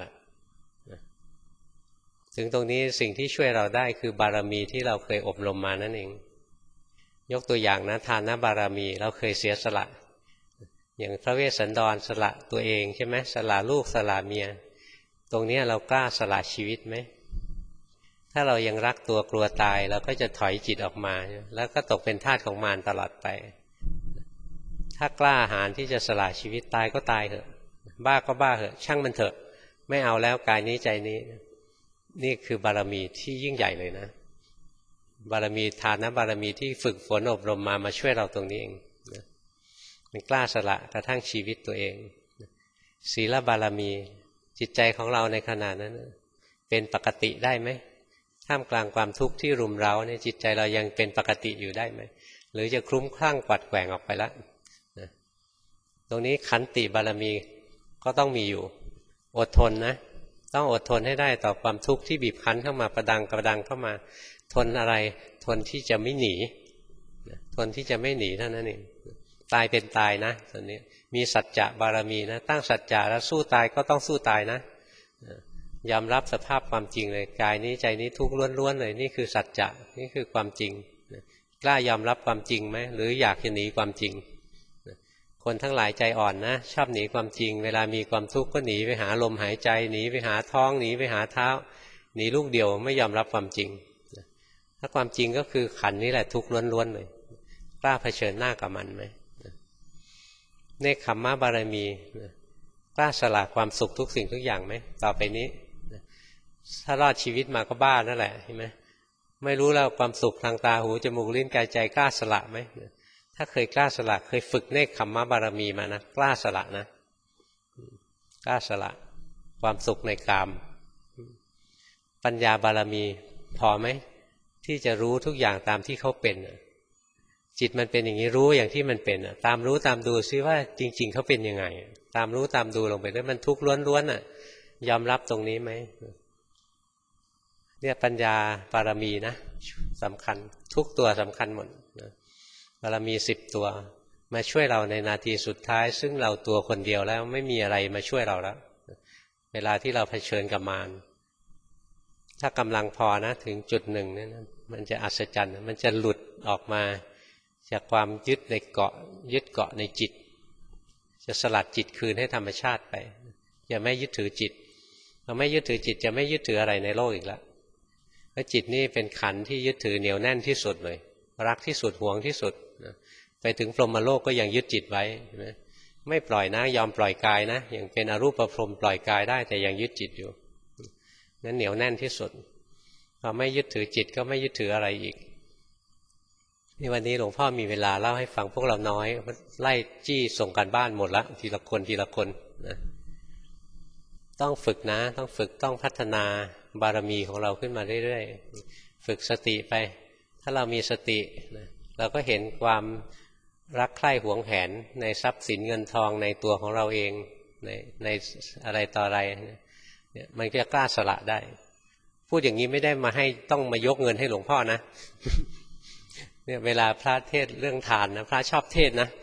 ถึงตรงนี้สิ่งที่ช่วยเราได้คือบารมีที่เราเคยอบรมมานั่นเองยกตัวอย่างนะทานบารมีเราเคยเสียสละอย่างพระเวสสันดรสละตัวเองใช่ไหมสละลูกสละเมียตรงนี้เรากล้าสละชีวิตไหมถ้าเรายังรักตัวกลัวตายเราก็จะถอยจิตออกมาแล้วก็ตกเป็นทาสของมารตลอดไปถ้ากล้าหาญที่จะสละชีวิตตายก็ตายเถอะบ้าก็บ้าเถอะช่างมันเถอะไม่เอาแล้วกายนี้ใจนี้นี่คือบารมีที่ยิ่งใหญ่เลยนะบารมีทานบารมีที่ฝึกฝนอบรมมาช่วยเราตรงนี้เองมันกล้าสละกระทั่งชีวิตตัวเองศีลบารมีจิตใจของเราในขณะนั้นเป็นปกติได้ไหมท่ามกลางความทุกข์ที่รุมเร้าเนี่ยจิตใจเรายังเป็นปกติอยู่ได้ไหมหรือจะคลุ้มคลั่งกวัดแกว่งออกไปแล้วตรงนี้ขันติบารมีก็ต้องมีอยู่อดทนนะต้องอดทนให้ได้ต่อความทุกข์ที่บีบคั้นเข้ามาประดังเข้ามาทนอะไรทนที่จะไม่หนีทนที่จะไม่หนีเท่านั้นเองตายเป็นตายนะตอนนี้มีสัจจะบารมีนะตั้งสัจจะแล้วสู้ตายก็ต้องสู้ตายนะยอมรับสภาพความจริงเลยกายนี้ใจนี้ทุกข์ล้วนๆเลยนี่คือสัจจะนี่คือความจริงกล้ายอมรับความจริงไหมหรืออยากจะหนีความจริงคนทั้งหลายใจอ่อนนะชอบหนีความจริงเวลามีความทุกข์ก็หนีไปหาลมหายใจหนีไปหาท้องหนีไปหาเท้าหนีลูกเดียวไม่ยอมรับความจริงถ้าความจริงก็คือขันนี้แหละทุกข์ล้วนๆเลยกล้าเผชิญหน้ากับมันไหมเนคขมมะบารมีกล้าสละความสุขทุกสิ่งทุกอย่างไหมต่อไปนี้ถ้ารอดชีวิตมาก็บ้านั่นแหละเห็นไหมไม่รู้แล้วความสุขทางตาหูจมูกลิ้นกายใจกล้าสละไหมถ้าเคยกล้าสละเคยฝึกเนคขมมะบารมีมานะกล้าสละนะกล้าสละความสุขในกามปัญญาบารมีพอไหมที่จะรู้ทุกอย่างตามที่เขาเป็นจิตมันเป็นอย่างนี้รู้อย่างที่มันเป็นตามรู้ตามดูซิว่าจริงๆเขาเป็นยังไงตามรู้ตามดูลงไปด้วยมันทุกข์ล้วนๆยอมรับตรงนี้ไหมเนี่ยปัญญาบารมีนะสำคัญทุกตัวสำคัญหมดบารมี10 ตัวมาช่วยเราในนาทีสุดท้ายซึ่งเราตัวคนเดียวแล้วไม่มีอะไรมาช่วยเราแล้วเวลาที่เราเผชิญกับมารถ้ากำลังพอนะถึงจุดหนึ่งเนี่ยมันจะอัศจรรย์มันจะหลุดออกมาจากความยึดเกาะในจิตจะสลัดจิตคืนให้ธรรมชาติไปจะไม่ยึดถือจิตเราไม่ยึดถือจิตจะไม่ยึดถืออะไรในโลกอีกแล้วเพราะจิตนี่เป็นขันธ์ที่ยึดถือเหนียวแน่นที่สุดเลยรักที่สุดหวงที่สุดไปถึงพรหมโลกก็ยังยึดจิตไว้ไม่ปล่อยนะยอมปล่อยกายนะอย่างเป็นอรูปพรหมปล่อยกายได้แต่ยังยึดจิตอยู่นั้นเหนียวแน่นที่สุดพอไม่ยึดถือจิตก็ไม่ยึดถืออะไรอีกนี่วันนี้หลวงพ่อมีเวลาเล่าให้ฟังพวกเราน้อยไล่จี้ส่งกันบ้านหมดละทีละคนนะต้องฝึกนะต้องฝึกต้องพัฒนาบารมีของเราขึ้นมาเรื่อยๆฝึกสติไปถ้าเรามีสตินะเราก็เห็นความรักใคร่หวงแหนในทรัพย์สินเงินทองในตัวของเราเองในอะไรต่ออะไรเนี่ยมันก็กล้าสละได้พูดอย่างนี้ไม่ได้มาให้ต้องมายกเงินให้หลวงพ่อนะเนี่ยเวลาพระเทศเรื่องทานนะพระชอบเทศนะ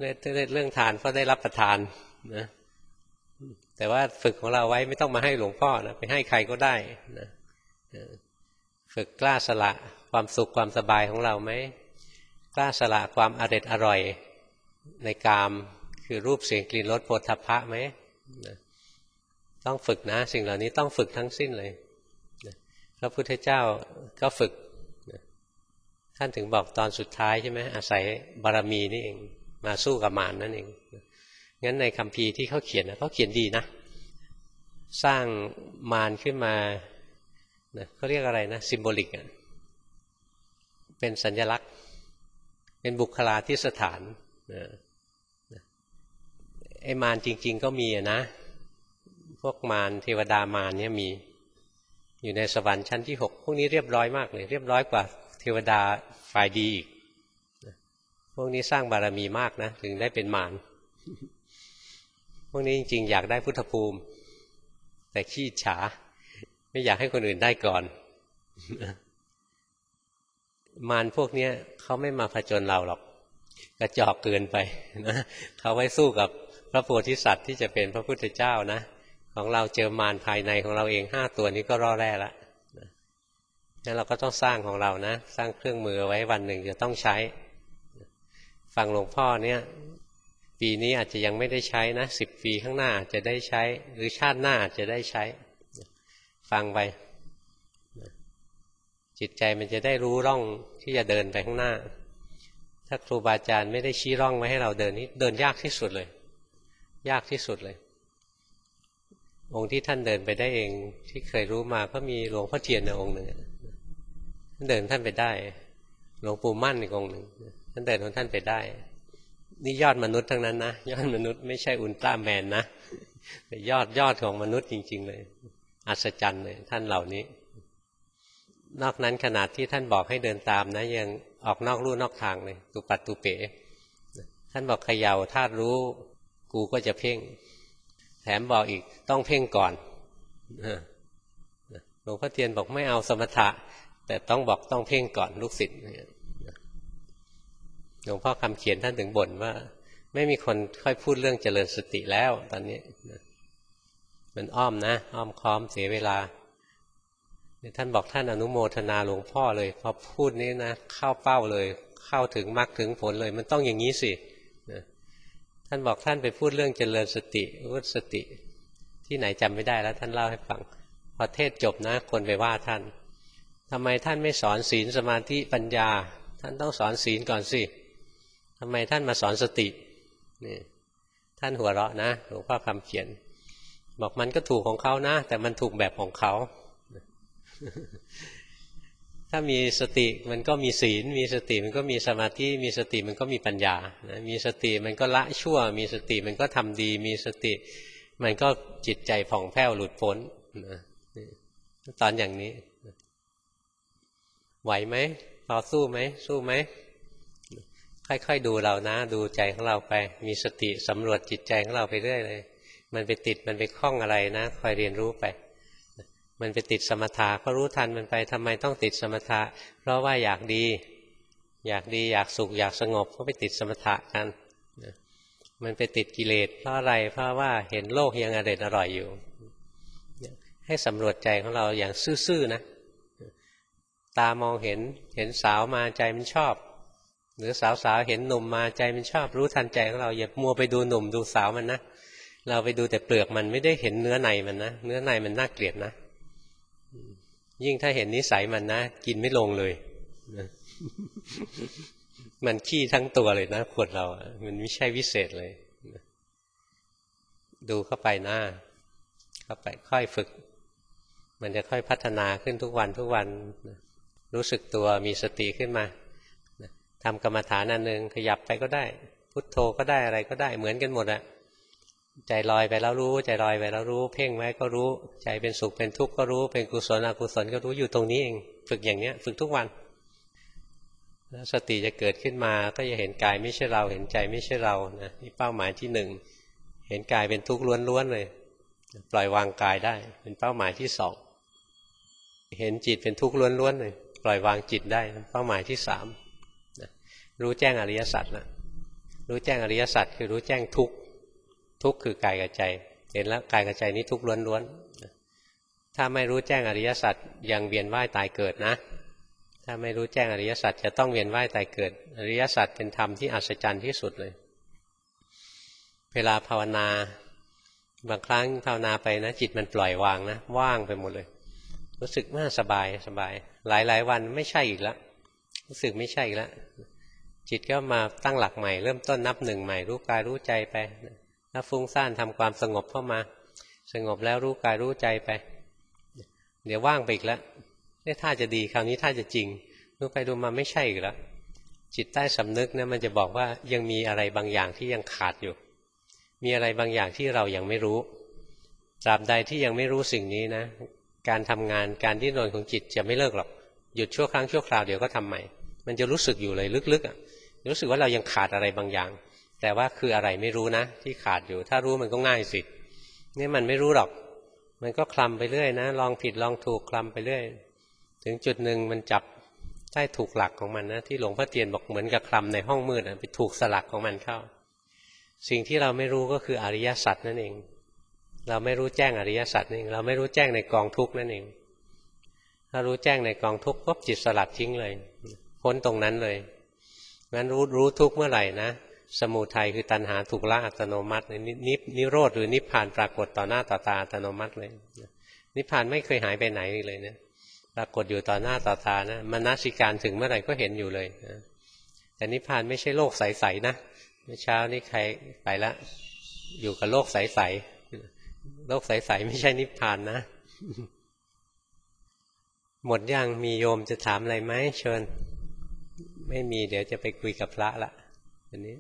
เรื่องทานก็ได้รับประทานนะแต่ว่าฝึกของเราไว้ไม่ต้องมาให้หลวงพ่อนะไปให้ใครก็ได้นะฝึกกล้าสละความสุขความสบายของเราไหมกล้าสละความอร่อยในกามคือรูปเสียงกลิ่นรสโผฏฐัพพะไหมนะต้องฝึกนะสิ่งเหล่านี้ต้องฝึกทั้งสิ้นเลยนะพระพุทธเจ้าก็ฝึกนะท่านถึงบอกตอนสุดท้ายใช่ไหมอาศัยบารมีนี่เองมาสู้กับมารนั่นเองงั้นในคัมภีร์ที่เขาเขียนนะเขาเขียนดีนะสร้างมารขึ้นมาเขาเรียกอะไรนะซิมโบลิกเป็นสัญลักษณ์เป็นบุคลาธิสถานไอ้มารจริงๆก็มีนะพวกมารเทวดามารเนี่ยมีอยู่ในสวรรค์ชั้นที่6พวกนี้เรียบร้อยมากเลยเรียบร้อยกว่าเทวดาฝ่ายดีอีกพวกนี้สร้างบารมีมากนะถึงได้เป็นมารพวกนี้จริงๆอยากได้พุทธภูมิแต่ขี้ฉาไม่อยากให้คนอื่นได้ก่อนมารพวกนี้เขาไม่มาผจญเราหรอกกระจอกเกินไปนะเขาไว้สู้กับพระโพธิสัตว์ที่จะเป็นพระพุทธเจ้านะของเราเจอมารภายในของเราเอง5 ตัวนี้ก็ร่อแร่ละงั้นเราก็ต้องสร้างของเรานะสร้างเครื่องมือไว้วันหนึ่งจะต้องใช้ฟังหลวงพ่อเนี่ยปีนี้อาจจะยังไม่ได้ใช้นะ10 ปีข้างหน้าอาจจะได้ใช้หรือชาติหน้าอาจจะได้ใช้ฟังไปจิตใจมันจะได้รู้ร่องที่จะเดินไปข้างหน้าถ้าครูบาอาจารย์ไม่ได้ชี้ร่องไว้ให้เราเดินนี่เดินยากที่สุดเลยยากที่สุดเลยองค์ที่ท่านเดินไปได้เองที่เคยรู้มาก็มีหลวงพ่อเทียนองค์หนึ่งท่านเดินท่านไปได้หลวงปู่มั่นอีกองค์หนึ่งท่านเดินของท่านไปได้นี่ยอดมนุษย์ทั้งนั้นนะยอดมนุษย์ไม่ใช่อุลตร้าแมนนะแต่ยอดของมนุษย์จริงๆเลยอัศจรรย์เลยท่านเหล่านี้นอกนั้นขนาดที่ท่านบอกให้เดินตามนะยังออกนอกลู่นอกทางเลยตุปัตตุเป๋ท่านบอกเขย่าธาตุรู้กูก็จะเพ่งแถมบอกอีกต้องเพ่งก่อนหลวงพ่อเทียนบอกไม่เอาสมถะแต่ต้องบอกต้องเพ่งก่อนลูกศิษย์หลวงพ่อคำเขียนท่านถึงบ่นว่าไม่มีคนค่อยพูดเรื่องเจริญสติแล้วตอนนี้มันอ้อมนะอ้อมค้อมเสียเวลาท่านบอกท่านอนุโมทนาหลวงพ่อเลยพอพูดนี้นะเข้าเป้าเลยเข้าถึงมรรคถึงผลเลยมันต้องอย่างนี้สิท่านบอกท่านไปพูดเรื่องเจริญสติวุฒิสติที่ไหนจำไม่ได้แล้วท่านเล่าให้ฟังพอเทศจบนะคนไปว่าท่านทำไมท่านไม่สอนศีลสมาธิปัญญาท่านต้องสอนศีลก่อนสิทำไมท่านมาสอนสตินี่ท่านหัวเราะนะหลวงพ่อคำเขียนบอกมันก็ถูกของเขานะแต่มันถูกแบบของเขาถ้ามีสติมันก็มีศีลมีสติมันก็มีสมาธิมีสติมันก็มีปัญญานะมีสติมันก็ละชั่วมีสติมันก็ทำดีมีสติมันก็จิตใจผ่องแผ้วหลุดพ้นนะตอนอย่างนี้ไหวไหมพอสู้ไหมสู้ไหมค่อยๆดูเรานะดูใจของเราไปมีสติสำรวจจิตใจของเราไปเรื่อยเลยมันไปติดมันไปคล้องอะไรนะคอยเรียนรู้ไปมันไปติดสมถะก็รู้ทันมันไปทำไมต้องติดสมถะเพราะว่าอยากดีอยากสุขอยากสงบก็ไปติดสมถะกันมันไปติดกิเลสเพราะอะไรเพราะว่าเห็นโลกยังอร่อยอยู่ให้สำรวจใจของเราอย่างซื่อๆนะตามองเห็นสาวมาใจมันชอบหรือสาวเห็นหนุ่มมาใจมันชอบรู้ทันใจของเราอย่ามัวไปดูหนุ่มดูสาวมันนะเราไปดูแต่เปลือกมันไม่ได้เห็นเนื้อในมันนะเนื้อในมันน่าเกลียดนะยิ่งถ้าเห็นนิสัยมันนะกินไม่ลงเลยมันขี้ทั้งตัวเลยนะคนเรามันไม่ใช่วิเศษเลยดูเข้าไปนะเข้าไปค่อยฝึกมันจะค่อยพัฒนาขึ้นทุกวันรู้สึกตัวมีสติขึ้นมาทำกรรมฐานอันหนึ่งขยับไปก็ได้พุทโธก็ได้อะไรก็ได้เหมือนกันหมดอะใจลอยไปแล้วรู้ใจลอยไปแล้วรู้เพ่งไว้ก็รู้ใจเป็นสุขเป็นทุกข์ก็รู้เป็นกุศลอกุศลก็รู้อยู่ตรงนี้เองฝึกอย่างเนี้ยฝึกทุกวันแล้วสติจะเกิดขึ้นมาก็จะเห็นกายไม่ใช่เราเห็นใจไม่ใช่เรานะนี่เป้าหมายที่1เห็นกายเป็นทุกข์ล้วนๆเลยปล่อยวางกายได้เป็นเป้าหมายที่2เห็นจิตเป็นทุกข์ล้วนๆเลยปล่อยวางจิตได้เป้าหมายที่3รู้แจ้งอริยสัจแล้วรู้แจ้งอริยสัจคือรู้แจ้งทุกข์ทุกข์คือกายกับใจเห็นแล้วกายกับใจนี้ทุกข์ล้วนๆถ้าไม่รู้แจ้งอริยสัจยังเวียนว่ายตายเกิดนะถ้าไม่รู้แจ้งอริยสัจจะต้องเวียนว่ายตายเกิดอริยสัจเป็นธรรมที่อัศจรรย์ที่สุดเลยเวลาภาวนาบางครั้งภาวนาไปนะจิตมันปล่อยวางนะว่างไปหมดเลยรู้สึกว่าสบายสบายหลายวันไม่ใช่อีกแล้วรู้สึกไม่ใช่อีกแล้วจิตก็มาตั้งหลักใหม่เริ่มต้นนับหนึ่งใหม่รู้กายรู้ใจไปถ้าฟุ้งซ่านทำความสงบเข้ามาสงบแล้วรู้กายรู้ใจไปเดี๋ยวว่างไปอีกแล้วนี่ท่าจะดีคราวนี้ท่าจะจริงดูไปดูมาไม่ใช่อีกแล้วจิตใต้สำนึกเนี่ยมันจะบอกว่ายังมีอะไรบางอย่างที่ยังขาดอยู่มีอะไรบางอย่างที่เรายังไม่รู้ตราบใดที่ยังไม่รู้สิ่งนี้นะการทำงานการดิ้นรนของจิตจะไม่เลิกหรอกหยุดชั่วครั้งชั่วคราวเดี๋ยวก็ทำใหม่มันจะรู้สึกอยู่เลยลึกๆรู้สึกว่าเรายังขาดอะไรบางอย่างแต่ว่าคืออะไรไม่รู้นะที่ขาดอยู่ถ้ารู้มันก็ง่ายสินี่มันไม่รู้หรอกมันก็คลำไปเรื่อยนะลองผิดลองถูกคลำไปเรื่อยถึงจุดหนึ่งมันจับได้ถูกหลักของมันนะที่หลวงพ่อเทียนบอกเหมือนกับคลำในห้องมืดไปถูกสลักของมันเข้าสิ่งที่เราไม่รู้ก็คืออริยสัจนั่นเองเราไม่รู้แจ้งอริยสัจนั่นเองเราไม่รู้แจ้งในกองทุกข์นั่นเองถ้ารู้แจ้งในกองทุกข์ปุ๊บจิตสลัดทิ้งเลยพ้นตรงนั้นเลยงั้นรู้ทุกข์เมื่อไหร่นะสมุทัยคือตัณหาถูกละอัตโนมัตินิโรธหรือนิพพานปรากฏต่อหน้าต่อตาอัตโนมัติเลยนิพพานไม่เคยหายไปไหนเลยนะปรากฏอยู่ต่อหน้าต่อตานะมนสิการถึงเมื่อไหร่ก็เห็นอยู่เลยนะแต่นิพพานไม่ใช่โลกใสๆนะเมื่อเช้านี้ใครไปละอยู่กับโลกใสๆโลกใสๆไม่ใช่นิพพานนะหมดยังมีโยมจะถามอะไรไหมเชิญไม่มีเดี๋ยวจะไปคุยกับพระละวันนี้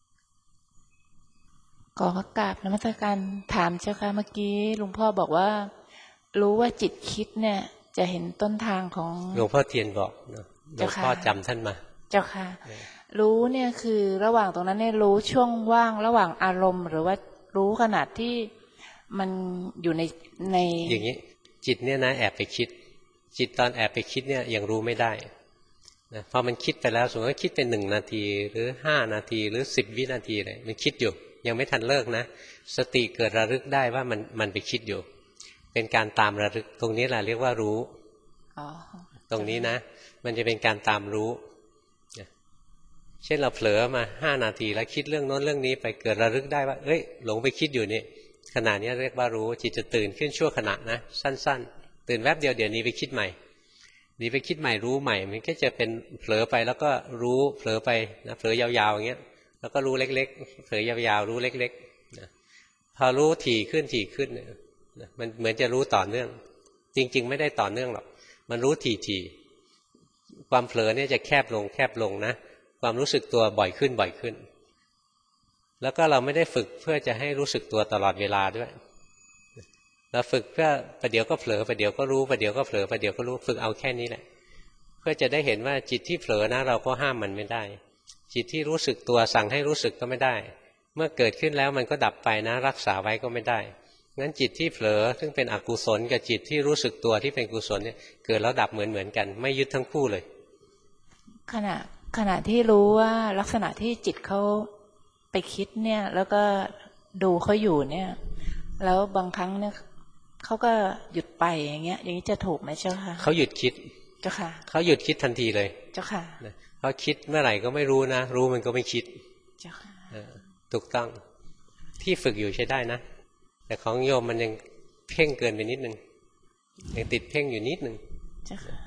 ขอกราบนมัสการถามเจ้าค่ะเมื่อกี้หลวงพ่อบอกว่ารู้ว่าจิตคิดเนี่ยจะเห็นต้นทางของหลวงพ่อเทียนบอกหลวงพ่อจำท่านมาเจ้าค่ะรู้เนี่ยคือระหว่างตรงนั้นเนี่ยรู้ช่วงว่างระหว่างอารมณ์หรือว่ารู้ขนาดที่มันอยู่ในอย่างนี้จิตเนี่ยนะแอบไปคิดจิตตอนแอบไปคิดเนี่ยยังรู้ไม่ได้นะพอมันคิดไปแล้วสมมติว่าคิดเป็น1 นาทีหรือ5 นาทีหรือ10 วินาทีเลยมันคิดอยู่ยังไม่ทันเลิกนะสติเกิดระลึกได้ว่ามันไปคิดอยู่เป็นการตามระลึกตรงนี้แหละเรียกว่ารู้ตรงนี้นะมันจะเป็นการตามรู้เช่นเราเผลอมา5 นาทีแล้วคิดเรื่องโน้นเรื่องนี้ไปเกิดระลึกได้ว่าเอ้ยหลงไปคิดอยู่นี่ขณะนี้เรียกว่ารู้จิตจะตื่นขึ้นชั่วขณะนะสั้นๆตื่นแวบเดียวเดี๋ยวนี้ไปคิดใหม่นี่ไปคิดใหม่รู้ใหม่มันก็จะเป็นเผลอไปแล้วก็รู้เผลอไปนะเผลอยาวๆอย่างเงี้ยแล้วก็รู้เล็กๆเผลอยาวๆรู้เล็กๆนะพอรู้ถี่ขึ้นเนี่ยมันเหมือนจะรู้ต่อเนื่องจริงๆไม่ได้ต่อเนื่องหรอกมันรู้ถี่ความเผลอเนี่ยจะแคบลงนะความรู้สึกตัวบ่อยขึ้นแล้วก็เราไม่ได้ฝึกเพื่อจะให้รู้สึกตัวตลอดเวลาด้วยเราฝึกเพื่อประเดี๋ยวก็เผลอประเดี๋ยวก็รู้ประเดี๋ยวก็เผลอประเดี๋ยวก็รู้ฝึกเอาแค่นี้แหละเพื่อจะได้เห็นว่าจิตที่เผลอนะเราก็ห้ามมันไม่ได้จิตที่รู้สึกตัวสั่งให้รู้สึกก็ไม่ได้เมื่อเกิดขึ้นแล้วมันก็ดับไปนะรักษาไว้ก็ไม่ได้งั้นจิตที่เผลอซึ่งเป็นอกุศลกับจิตที่รู้สึกตัวที่เป็นกุศลเนี่ยเกิดแล้วดับเหมือนกันไม่ยึดทั้งคู่เลยขณะที่รู้ว่าลักษณะที่จิตเขาไปคิดเนี่ยแล้วก็ดูเขาอยู่เนี่ยแล้วบางครั้งเนี่ยเขาก็หยุดไปอย่างนี้จะถูกไหมเจ้าค่ะเขาหยุดคิดเจ้าค่ะเขาหยุดคิดทันทีเลยเจ้าค่ะเขาคิดเมื่อไหร่ก็ไม่รู้นะรู้มันก็ไม่คิดเจ้าค่ะถูกต้องที่ฝึกอยู่ใช้ได้นะแต่ของโยมมันยังเพ่งเกินไปนิดนึงยังติดเพ่งอยู่นิดนึงเจ้าค่ะ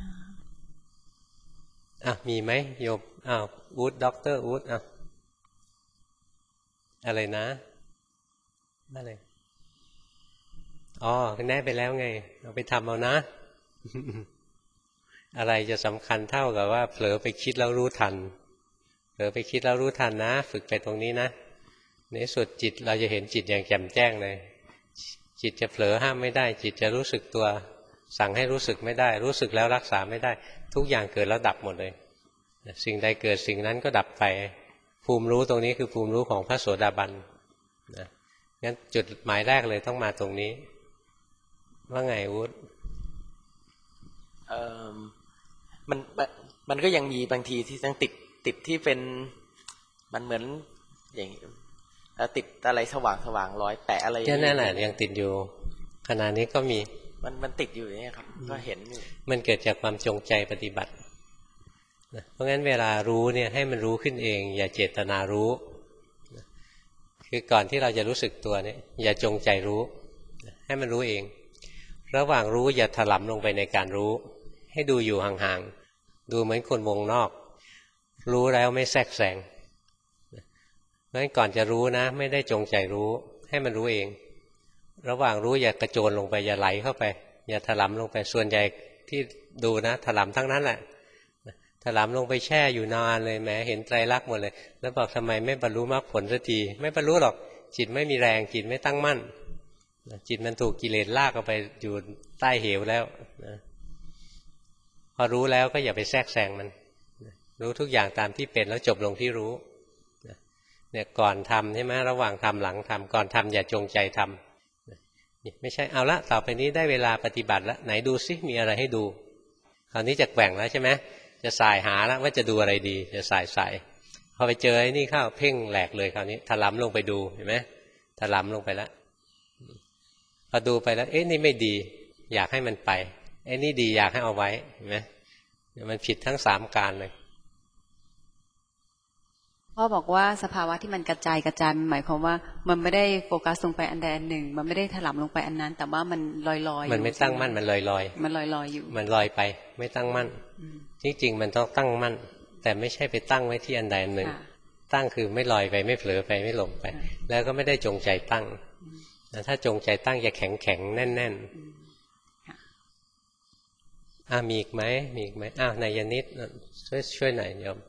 มีไหมโยมอู๊ดด็อกเตอร์อู๊ดอะไรนะอะไรแน่ไปแล้วไงเอาไปทำเอานะ อะไรจะสำคัญเท่ากับว่าเผลอไปคิดแล้วรู้ทันเผลอไปคิดแล้วรู้ทันนะฝึกไปตรงนี้นะในสุดจิตเราจะเห็นจิตอย่างแจ่มแจ้งเลยจิตจะเผลอห้ามไม่ได้จิตจะรู้สึกตัวสั่งให้รู้สึกไม่ได้รู้สึกแล้วรักษาไม่ได้ทุกอย่างเกิดแล้วดับหมดเลยสิ่งใดเกิดสิ่งนั้นก็ดับไปภูมิรู้ตรงนี้คือภูมิรู้ของพระโสดาบันนะงั้นจุดหมายแรกเลยต้องมาตรงนี้ว่าไงวุฒิมันก็ยังมีบางทีที่ยังติดที่เป็นมันเหมือนอย่างติดอะไรสว่างรอยแปะอะไรนั่นแหละยังติดอยู่ขณะนี้ก็มีมันติดอยู่เนี่ยครับก็เห็นอยู่มันเกิดจากความจงใจปฏิบัติเพราะงั้นเวลารู้เนี่ยให้มันรู้ขึ้นเองอย่าเจตนารู้คือก่อนที่เราจะรู้สึกตัวเนี่ยอย่าจงใจรู้ให้มันรู้เองระหว่างรู้อย่าถลำลงไปในการรู้ให้ดูอยู่ห่างๆดูเหมือนคนวงนอกรู้แล้วไม่แทรกแซงเพราะฉะนั้นก่อนจะรู้นะไม่ได้จงใจรู้ให้มันรู้เองระหว่างรู้อย่ากระโจนลงไปอย่าไหลเข้าไปอย่าถลำลงไปส่วนใหญ่ที่ดูนะถลำทั้งนั้นแหละถลำลงไปแช่อยู่นานเลยแม้เห็นไตรลักษณ์หมดเลยแล้วบอกทำไมไม่บรรลุมรรคผลสักทีไม่บรรลุหรอกจิตไม่มีแรงจิตไม่ตั้งมั่นจิตมันถูกกิเลสลากเอาไปอยู่ใต้เหวแล้วนะพอรู้แล้วก็อย่าไปแทรกแซงมันรู้ทุกอย่างตามที่เป็นแล้วจบลงที่รู้เนี่ยก่อนทำใช่ไหมระหว่างทำหลังทำก่อนทำอย่าจงใจทำไม่ใช่เอาละต่อไปนี้ได้เวลาปฏิบัติแล้วไหนดูซิมีอะไรให้ดูคราวนี้จะแกว่งแล้วใช่ไหมจะสายหาแล้วว่าจะดูอะไรดีจะสายพอไปเจอไอ้นี่เข้าเพ่งแหลกเลยคราวนี้ถลำลงไปดูเห็นไหมถลำลงไปแล้วพอดูไปแล้วเอ๊ะนี่ไม่ดีอยากให้มันไปไอ้นี่ดีอยากให้เอาไว้เห็นไหมมันผิดทั้งสามการเลยพ่อบอกว่าสภาวะที่มันกระจายมันหมายความว่ามันไม่ได้โฟกัสลงไปอันใดอันหนึ่งมันไม่ได้ถลำลงไปอันนั้นแต่ว่ามันลอยมันไม่ตั้งมั่นมันลอยมันลอยอยู่มันลอยไปไม่ตั้งมั่นจริงๆมันต้องตั้งมั่นแต่ไม่ใช่ไปตั้งไว้ที่อันใดอันหนึ่งตั้งคือไม่ลอยไปไม่เผลอไปไม่หลงไปแล้วก็ไม่ได้จงใจตั้งถ้าจงใจตั้งจะแข็งแน่นมีอีกไหมนายนิดช่วยหน่อยโยม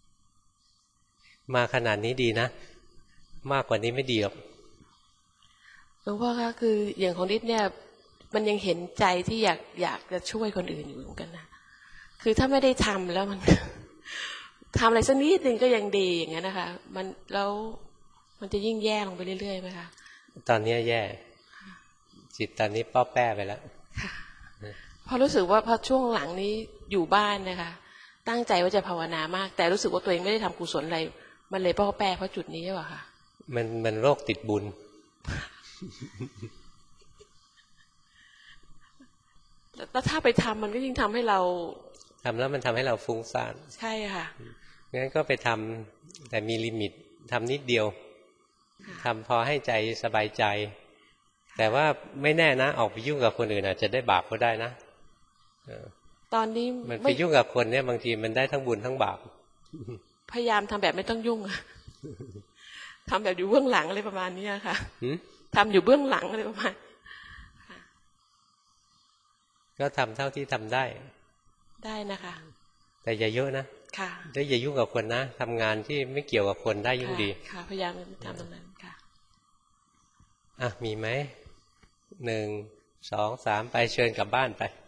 มาขนาดนี้ดีนะมากกว่านี้ไม่ดีหรอกหลวงพ่อคะคืออย่างของนิดเนี่ยมันยังเห็นใจที่อยากจะช่วยคนอื่นอยู่เหมือนกันนะคือถ้าไม่ได้ทำแล้วมัน ทำอะไรสักนิดนึงก็ยังดีอย่างนั้นนะคะมันแล้วมันจะยิ่งแย่ลงไปเรื่อยๆไหมคะตอนนี้แย่จิตตอนนี้ป้อแป้ไปแล้วพอรู้สึกว่าพอช่วงหลังนี้อยู่บ้านนะคะตั้งใจว่าจะภาวนามากแต่รู้สึกว่าตัวเองไม่ได้ทำกุศลอะไรมันเลยป้อแป้เพราะจุดนี้ใช่ป่ะคะมันโรคติดบุญแล้วถ้าไปทำมันก็ยิ่งทำให้เราทำแล้วมันทำให้เราฟุ้งซ่านใช่ค่ะงั้นก็ไปทำแต่มีลิมิตทำนิดเดียวทำพอให้ใจสบายใจแต่ว่าไม่แน่นะออกไปยุ่งกับคนอื่นอาจจะได้บาปก็ได้นะตอนนี้มันไปยุ่งกับคนเนี่ยบางทีมันได้ทั้งบุญทั้งบาปพยายามทำแบบไม่ต้องยุ่งทำแบบอยู่เบื้องหลังอะไรประมาณนี้ค่ะทำอยู่เบื้องหลังอะไรประมาณก็ทำเท่าที่ทำได้นะคะแต่อย่าเยอะนะค่ะแล้วอย่ายุ่งกับคนนะทำงานที่ไม่เกี่ยวกับคนได้ยิ่งดีค่ะพยายามทำตรงนั้นค่ะมีไหม1 2 3ไปเชิญกลับบ้านไป